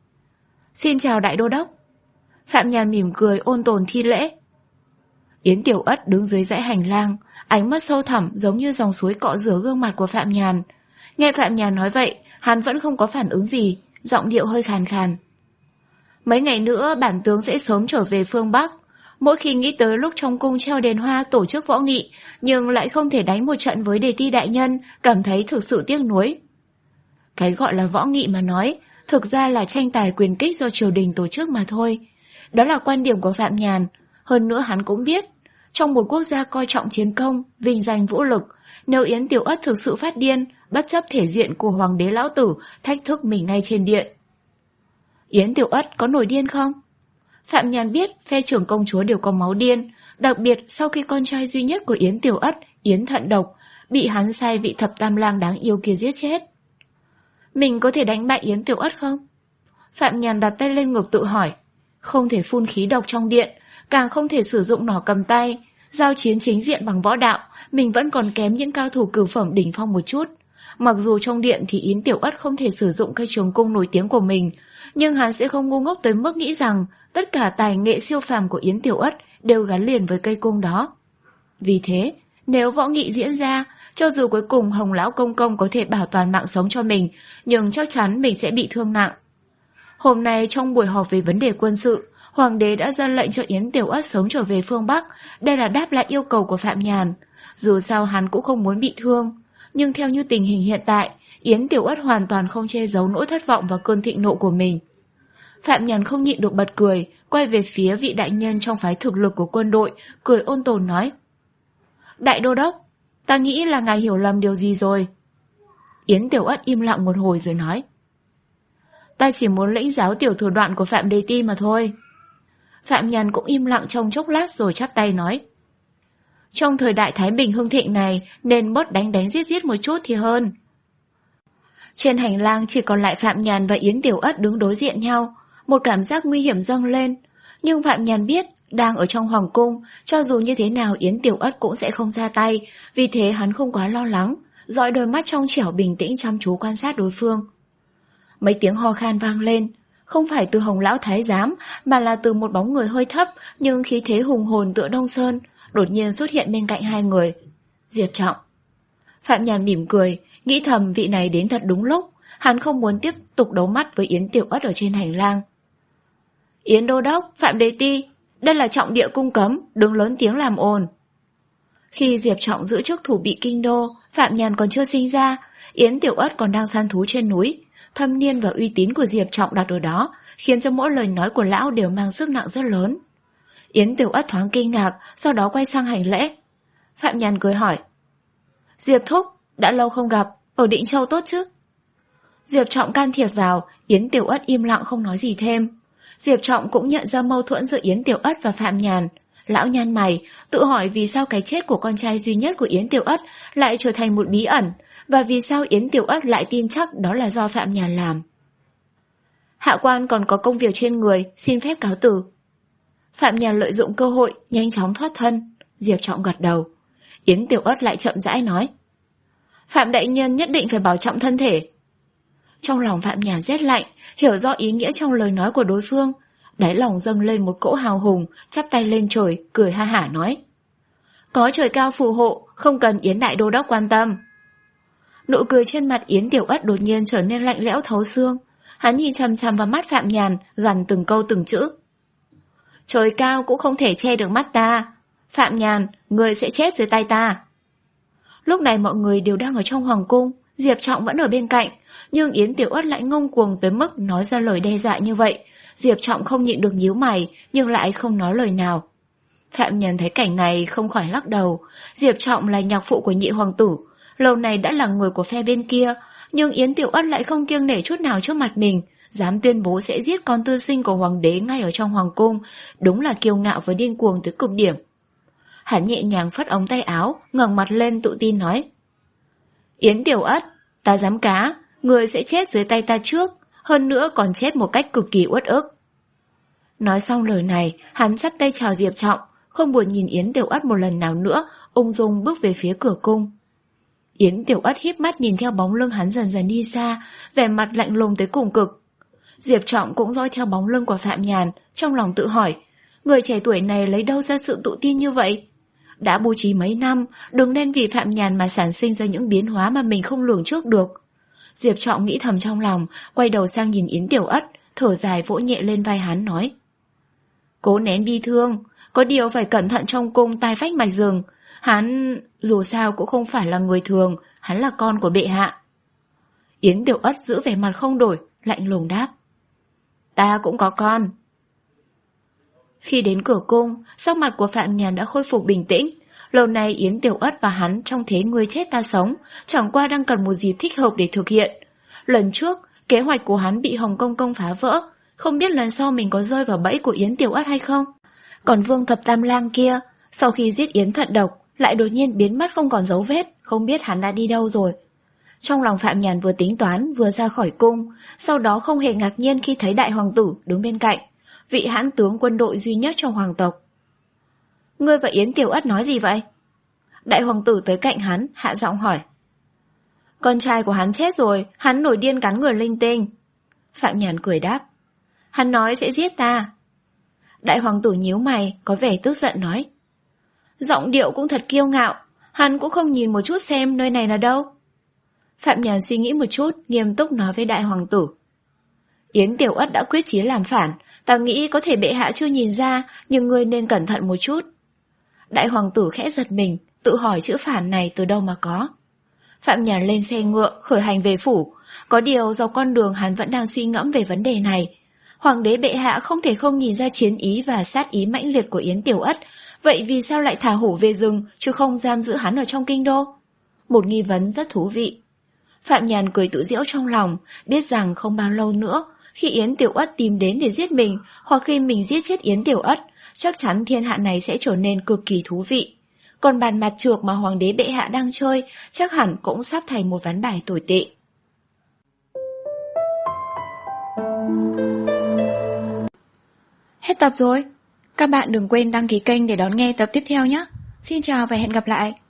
Xin chào Đại Đô Đốc. Phạm Nhàn mỉm cười ôn tồn thi lễ. Yến Tiểu Ất đứng dưới dãy hành lang, ánh mắt sâu thẳm giống như dòng suối cọ rửa gương mặt của Phạm Nhàn. Nghe Phạm Nhàn nói vậy, hắn vẫn không có phản ứng gì, giọng điệu hơi khàn khàn. Mấy ngày nữa bản tướng sẽ sớm trở về phương Bắc. Mỗi khi nghĩ tới lúc trong cung treo đèn hoa tổ chức võ nghị, nhưng lại không thể đánh một trận với Đề Ti đại nhân, cảm thấy thực sự tiếc nuối. Cái gọi là võ nghị mà nói, thực ra là tranh tài quyền kích do triều đình tổ chức mà thôi. Đó là quan điểm của Phạm Nhàn. Hơn nữa hắn cũng biết, trong một quốc gia coi trọng chiến công, vinh danh vũ lực, nếu Yến Tiểu Ất thực sự phát điên, bất chấp thể diện của hoàng đế lão tử, thách thức mình ngay trên điện. Yến Tiểu Ất có nổi điên không? Phạm Nhàn biết phe trưởng công chúa đều có máu điên, đặc biệt sau khi con trai duy nhất của Yến Tiểu Ất, Yến Thận Độc, bị hắn sai vị thập tam lang đáng yêu kia giết chết. Mình có thể đánh bại Yến Tiểu Ất không? Phạm Nhàn đặt tay lên ngực tự hỏi. Không thể phun khí độc trong điện, càng không thể sử dụng nỏ cầm tay. Giao chiến chính diện bằng võ đạo, mình vẫn còn kém những cao thủ cửu phẩm đỉnh phong một chút. Mặc dù trong điện thì Yến Tiểu Ất không thể sử dụng cây trường cung nổi tiếng của mình, nhưng hắn sẽ không ngu ngốc tới mức nghĩ rằng tất cả tài nghệ siêu phàm của Yến Tiểu Ất đều gắn liền với cây cung đó. Vì thế, nếu võ nghị diễn ra, cho dù cuối cùng Hồng Lão Công Công có thể bảo toàn mạng sống cho mình, nhưng chắc chắn mình sẽ bị thương nặng. Hôm nay trong buổi họp về vấn đề quân sự, Hoàng đế đã ra lệnh cho Yến Tiểu Ất sớm trở về phương Bắc. Đây là đáp lại yêu cầu của Phạm Nhàn. Dù sao hắn cũng không muốn bị thương. Nhưng theo như tình hình hiện tại, Yến Tiểu Ất hoàn toàn không che giấu nỗi thất vọng và cơn thịnh nộ của mình. Phạm Nhàn không nhịn được bật cười, quay về phía vị đại nhân trong phái thực lực của quân đội, cười ôn tồn nói: Đại đô đốc, ta nghĩ là ngài hiểu lầm điều gì rồi. Yến Tiểu Ất im lặng một hồi rồi nói: Ta chỉ muốn lĩnh giáo tiểu thủ đoạn của Phạm Đề Ti mà thôi. Phạm Nhàn cũng im lặng trong chốc lát rồi chắp tay nói: Trong thời đại Thái Bình hưng thịnh này nên bớt đánh đánh giết giết một chút thì hơn. Trên hành lang chỉ còn lại Phạm Nhàn và Yến Tiểu Ất đứng đối diện nhau. Một cảm giác nguy hiểm dâng lên. Nhưng Phạm Nhàn biết đang ở trong hoàng cung, cho dù như thế nào Yến Tiểu Ất cũng sẽ không ra tay. Vì thế hắn không quá lo lắng, dõi đôi mắt trong trẻo bình tĩnh chăm chú quan sát đối phương. Mấy tiếng ho khan vang lên, không phải từ Hồng Lão Thái Giám, mà là từ một bóng người hơi thấp nhưng khí thế hùng hồn tựa Đông Sơn, đột nhiên xuất hiện bên cạnh hai người. Diệp Trọng. Phạm Nhàn mỉm cười, nghĩ thầm vị này đến thật đúng lúc. Hắn không muốn tiếp tục đấu mắt với Yến Tiểu Ất ở trên hành lang. Yến Đô Đốc, Phạm Đề Ti, đây là trọng địa cung cấm, đừng lớn tiếng làm ồn. Khi Diệp Trọng giữ chức thủ bị kinh đô, Phạm Nhàn còn chưa sinh ra, Yến Tiểu Ất còn đang săn thú trên núi. Thâm niên và uy tín của Diệp Trọng đặt ở đó, khiến cho mỗi lời nói của lão đều mang sức nặng rất lớn. Yến Tiểu Ất thoáng kinh ngạc, sau đó quay sang hành lễ. Phạm Nhàn cười hỏi: Diệp Thúc, đã lâu không gặp, ở Định Châu tốt chứ? Diệp Trọng can thiệp vào, Yến Tiểu Ất im lặng không nói gì thêm. Diệp Trọng cũng nhận ra mâu thuẫn giữa Yến Tiểu Ất và Phạm Nhàn. Lão nhăn mày, tự hỏi vì sao cái chết của con trai duy nhất của Yến Tiểu Ất lại trở thành một bí ẩn, và vì sao Yến Tiểu Ất lại tin chắc đó là do Phạm Nhàn làm. Hạ quan còn có công việc trên người, xin phép cáo từ. Phạm Nhàn lợi dụng cơ hội, nhanh chóng thoát thân. Diệp Trọng gật đầu. Yến Tiểu Ất lại chậm rãi nói: Phạm đại nhân nhất định phải bảo trọng thân thể. Trong lòng Phạm Nhàn rét lạnh, hiểu rõ ý nghĩa trong lời nói của đối phương. Đáy lòng dâng lên một cỗ hào hùng, chắp tay lên trời, cười ha hả nói: Có trời cao phù hộ, không cần Yến đại đô đốc quan tâm. Nụ cười trên mặt Yến Tiểu Ất đột nhiên trở nên lạnh lẽo thấu xương. Hắn nhìn chằm chằm vào mắt Phạm Nhàn, gằn từng câu từng chữ: Trời cao cũng không thể che được mắt ta. Phạm Nhàn, người sẽ chết dưới tay ta. Lúc này mọi người đều đang ở trong hoàng cung, Diệp Trọng vẫn ở bên cạnh, nhưng Yến Tiểu Ất lại ngông cuồng tới mức nói ra lời đe dọa như vậy. Diệp Trọng không nhịn được nhíu mày, nhưng lại không nói lời nào. Phạm Nhàn thấy cảnh này không khỏi lắc đầu. Diệp Trọng là nhạc phụ của nhị hoàng tử, lâu này đã là người của phe bên kia, nhưng Yến Tiểu Ất lại không kiêng nể chút nào trước mặt mình, dám tuyên bố sẽ giết con tư sinh của hoàng đế ngay ở trong hoàng cung, đúng là kiêu ngạo và điên cuồng tới cực điểm. Hắn nhẹ nhàng phất ống tay áo, ngẩng mặt lên tự tin nói: Yến Tiểu Ất, ta dám cá, người sẽ chết dưới tay ta trước, hơn nữa còn chết một cách cực kỳ uất ức. Nói xong lời này, hắn chắp tay chào Diệp Trọng, không buồn nhìn Yến Tiểu Ất một lần nào nữa, ung dung bước về phía cửa cung. Yến Tiểu Ất híp mắt nhìn theo bóng lưng hắn dần dần đi xa, vẻ mặt lạnh lùng tới cùng cực. Diệp Trọng cũng dõi theo bóng lưng của Phạm Nhàn, trong lòng tự hỏi, người trẻ tuổi này lấy đâu ra sự tự tin như vậy? Đã bố trí mấy năm, đừng nên vì Phạm Nhàn mà sản sinh ra những biến hóa mà mình không lường trước được. Diệp Trọng nghĩ thầm trong lòng, quay đầu sang nhìn Yến Tiểu Ất, thở dài vỗ nhẹ lên vai hắn nói: Cố nén bi thương, có điều phải cẩn thận trong cung tai vách mạch rừng. Hắn dù sao cũng không phải là người thường, hắn là con của bệ hạ. Yến Tiểu Ất giữ vẻ mặt không đổi, lạnh lùng đáp: Ta cũng có con. Khi đến cửa cung, sắc mặt của Phạm Nhàn đã khôi phục bình tĩnh. Lâu nay Yến Tiểu Ất và hắn trong thế ngươi chết ta sống, chẳng qua đang cần một dịp thích hợp để thực hiện. Lần trước, kế hoạch của hắn bị Hồng Công Công phá vỡ, không biết lần sau mình có rơi vào bẫy của Yến Tiểu Ất hay không. Còn Vương Thập Tam Lang kia, sau khi giết Yến Thận Độc, lại đột nhiên biến mất không còn dấu vết, không biết hắn đã đi đâu rồi. Trong lòng Phạm Nhàn vừa tính toán vừa ra khỏi cung, sau đó không hề ngạc nhiên khi thấy đại hoàng tử đứng bên cạnh, vị hãn tướng quân đội duy nhất trong hoàng tộc. Ngươi và Yến Tiểu Ất nói gì vậy? Đại hoàng tử tới cạnh hắn, hạ giọng hỏi. Con trai của hắn chết rồi, hắn nổi điên cắn người linh tinh. Phạm Nhàn cười đáp. Hắn nói sẽ giết ta. Đại hoàng tử nhíu mày, có vẻ tức giận nói. Giọng điệu cũng thật kiêu ngạo, hắn cũng không nhìn một chút xem nơi này là đâu. Phạm Nhàn suy nghĩ một chút, nghiêm túc nói với đại hoàng tử. Yến Tiểu Ất đã quyết chí làm phản, ta nghĩ có thể bệ hạ chưa nhìn ra, nhưng ngươi nên cẩn thận một chút. Đại hoàng tử khẽ giật mình, tự hỏi chữ phản này từ đâu mà có. Phạm Nhàn lên xe ngựa khởi hành về phủ. Có điều dọc con đường hắn vẫn đang suy ngẫm về vấn đề này. Hoàng đế bệ hạ không thể không nhìn ra chiến ý và sát ý mãnh liệt của Yến Tiểu Ất, vậy vì sao lại thả hổ về rừng chứ không giam giữ hắn ở trong kinh đô? Một nghi vấn rất thú vị. Phạm Nhàn cười tự giễu trong lòng, biết rằng không bao lâu nữa, khi Yến Tiểu Ất tìm đến để giết mình, hoặc khi mình giết chết Yến Tiểu Ất, chắc chắn thiên hạ này sẽ trở nên cực kỳ thú vị. Còn bàn mặt trược mà hoàng đế bệ hạ đang chơi, chắc hẳn cũng sắp thành một ván bài tồi tệ. Hết tập rồi. Các bạn đừng quên đăng ký kênh để đón nghe tập tiếp theo nhé. Xin chào và hẹn gặp lại.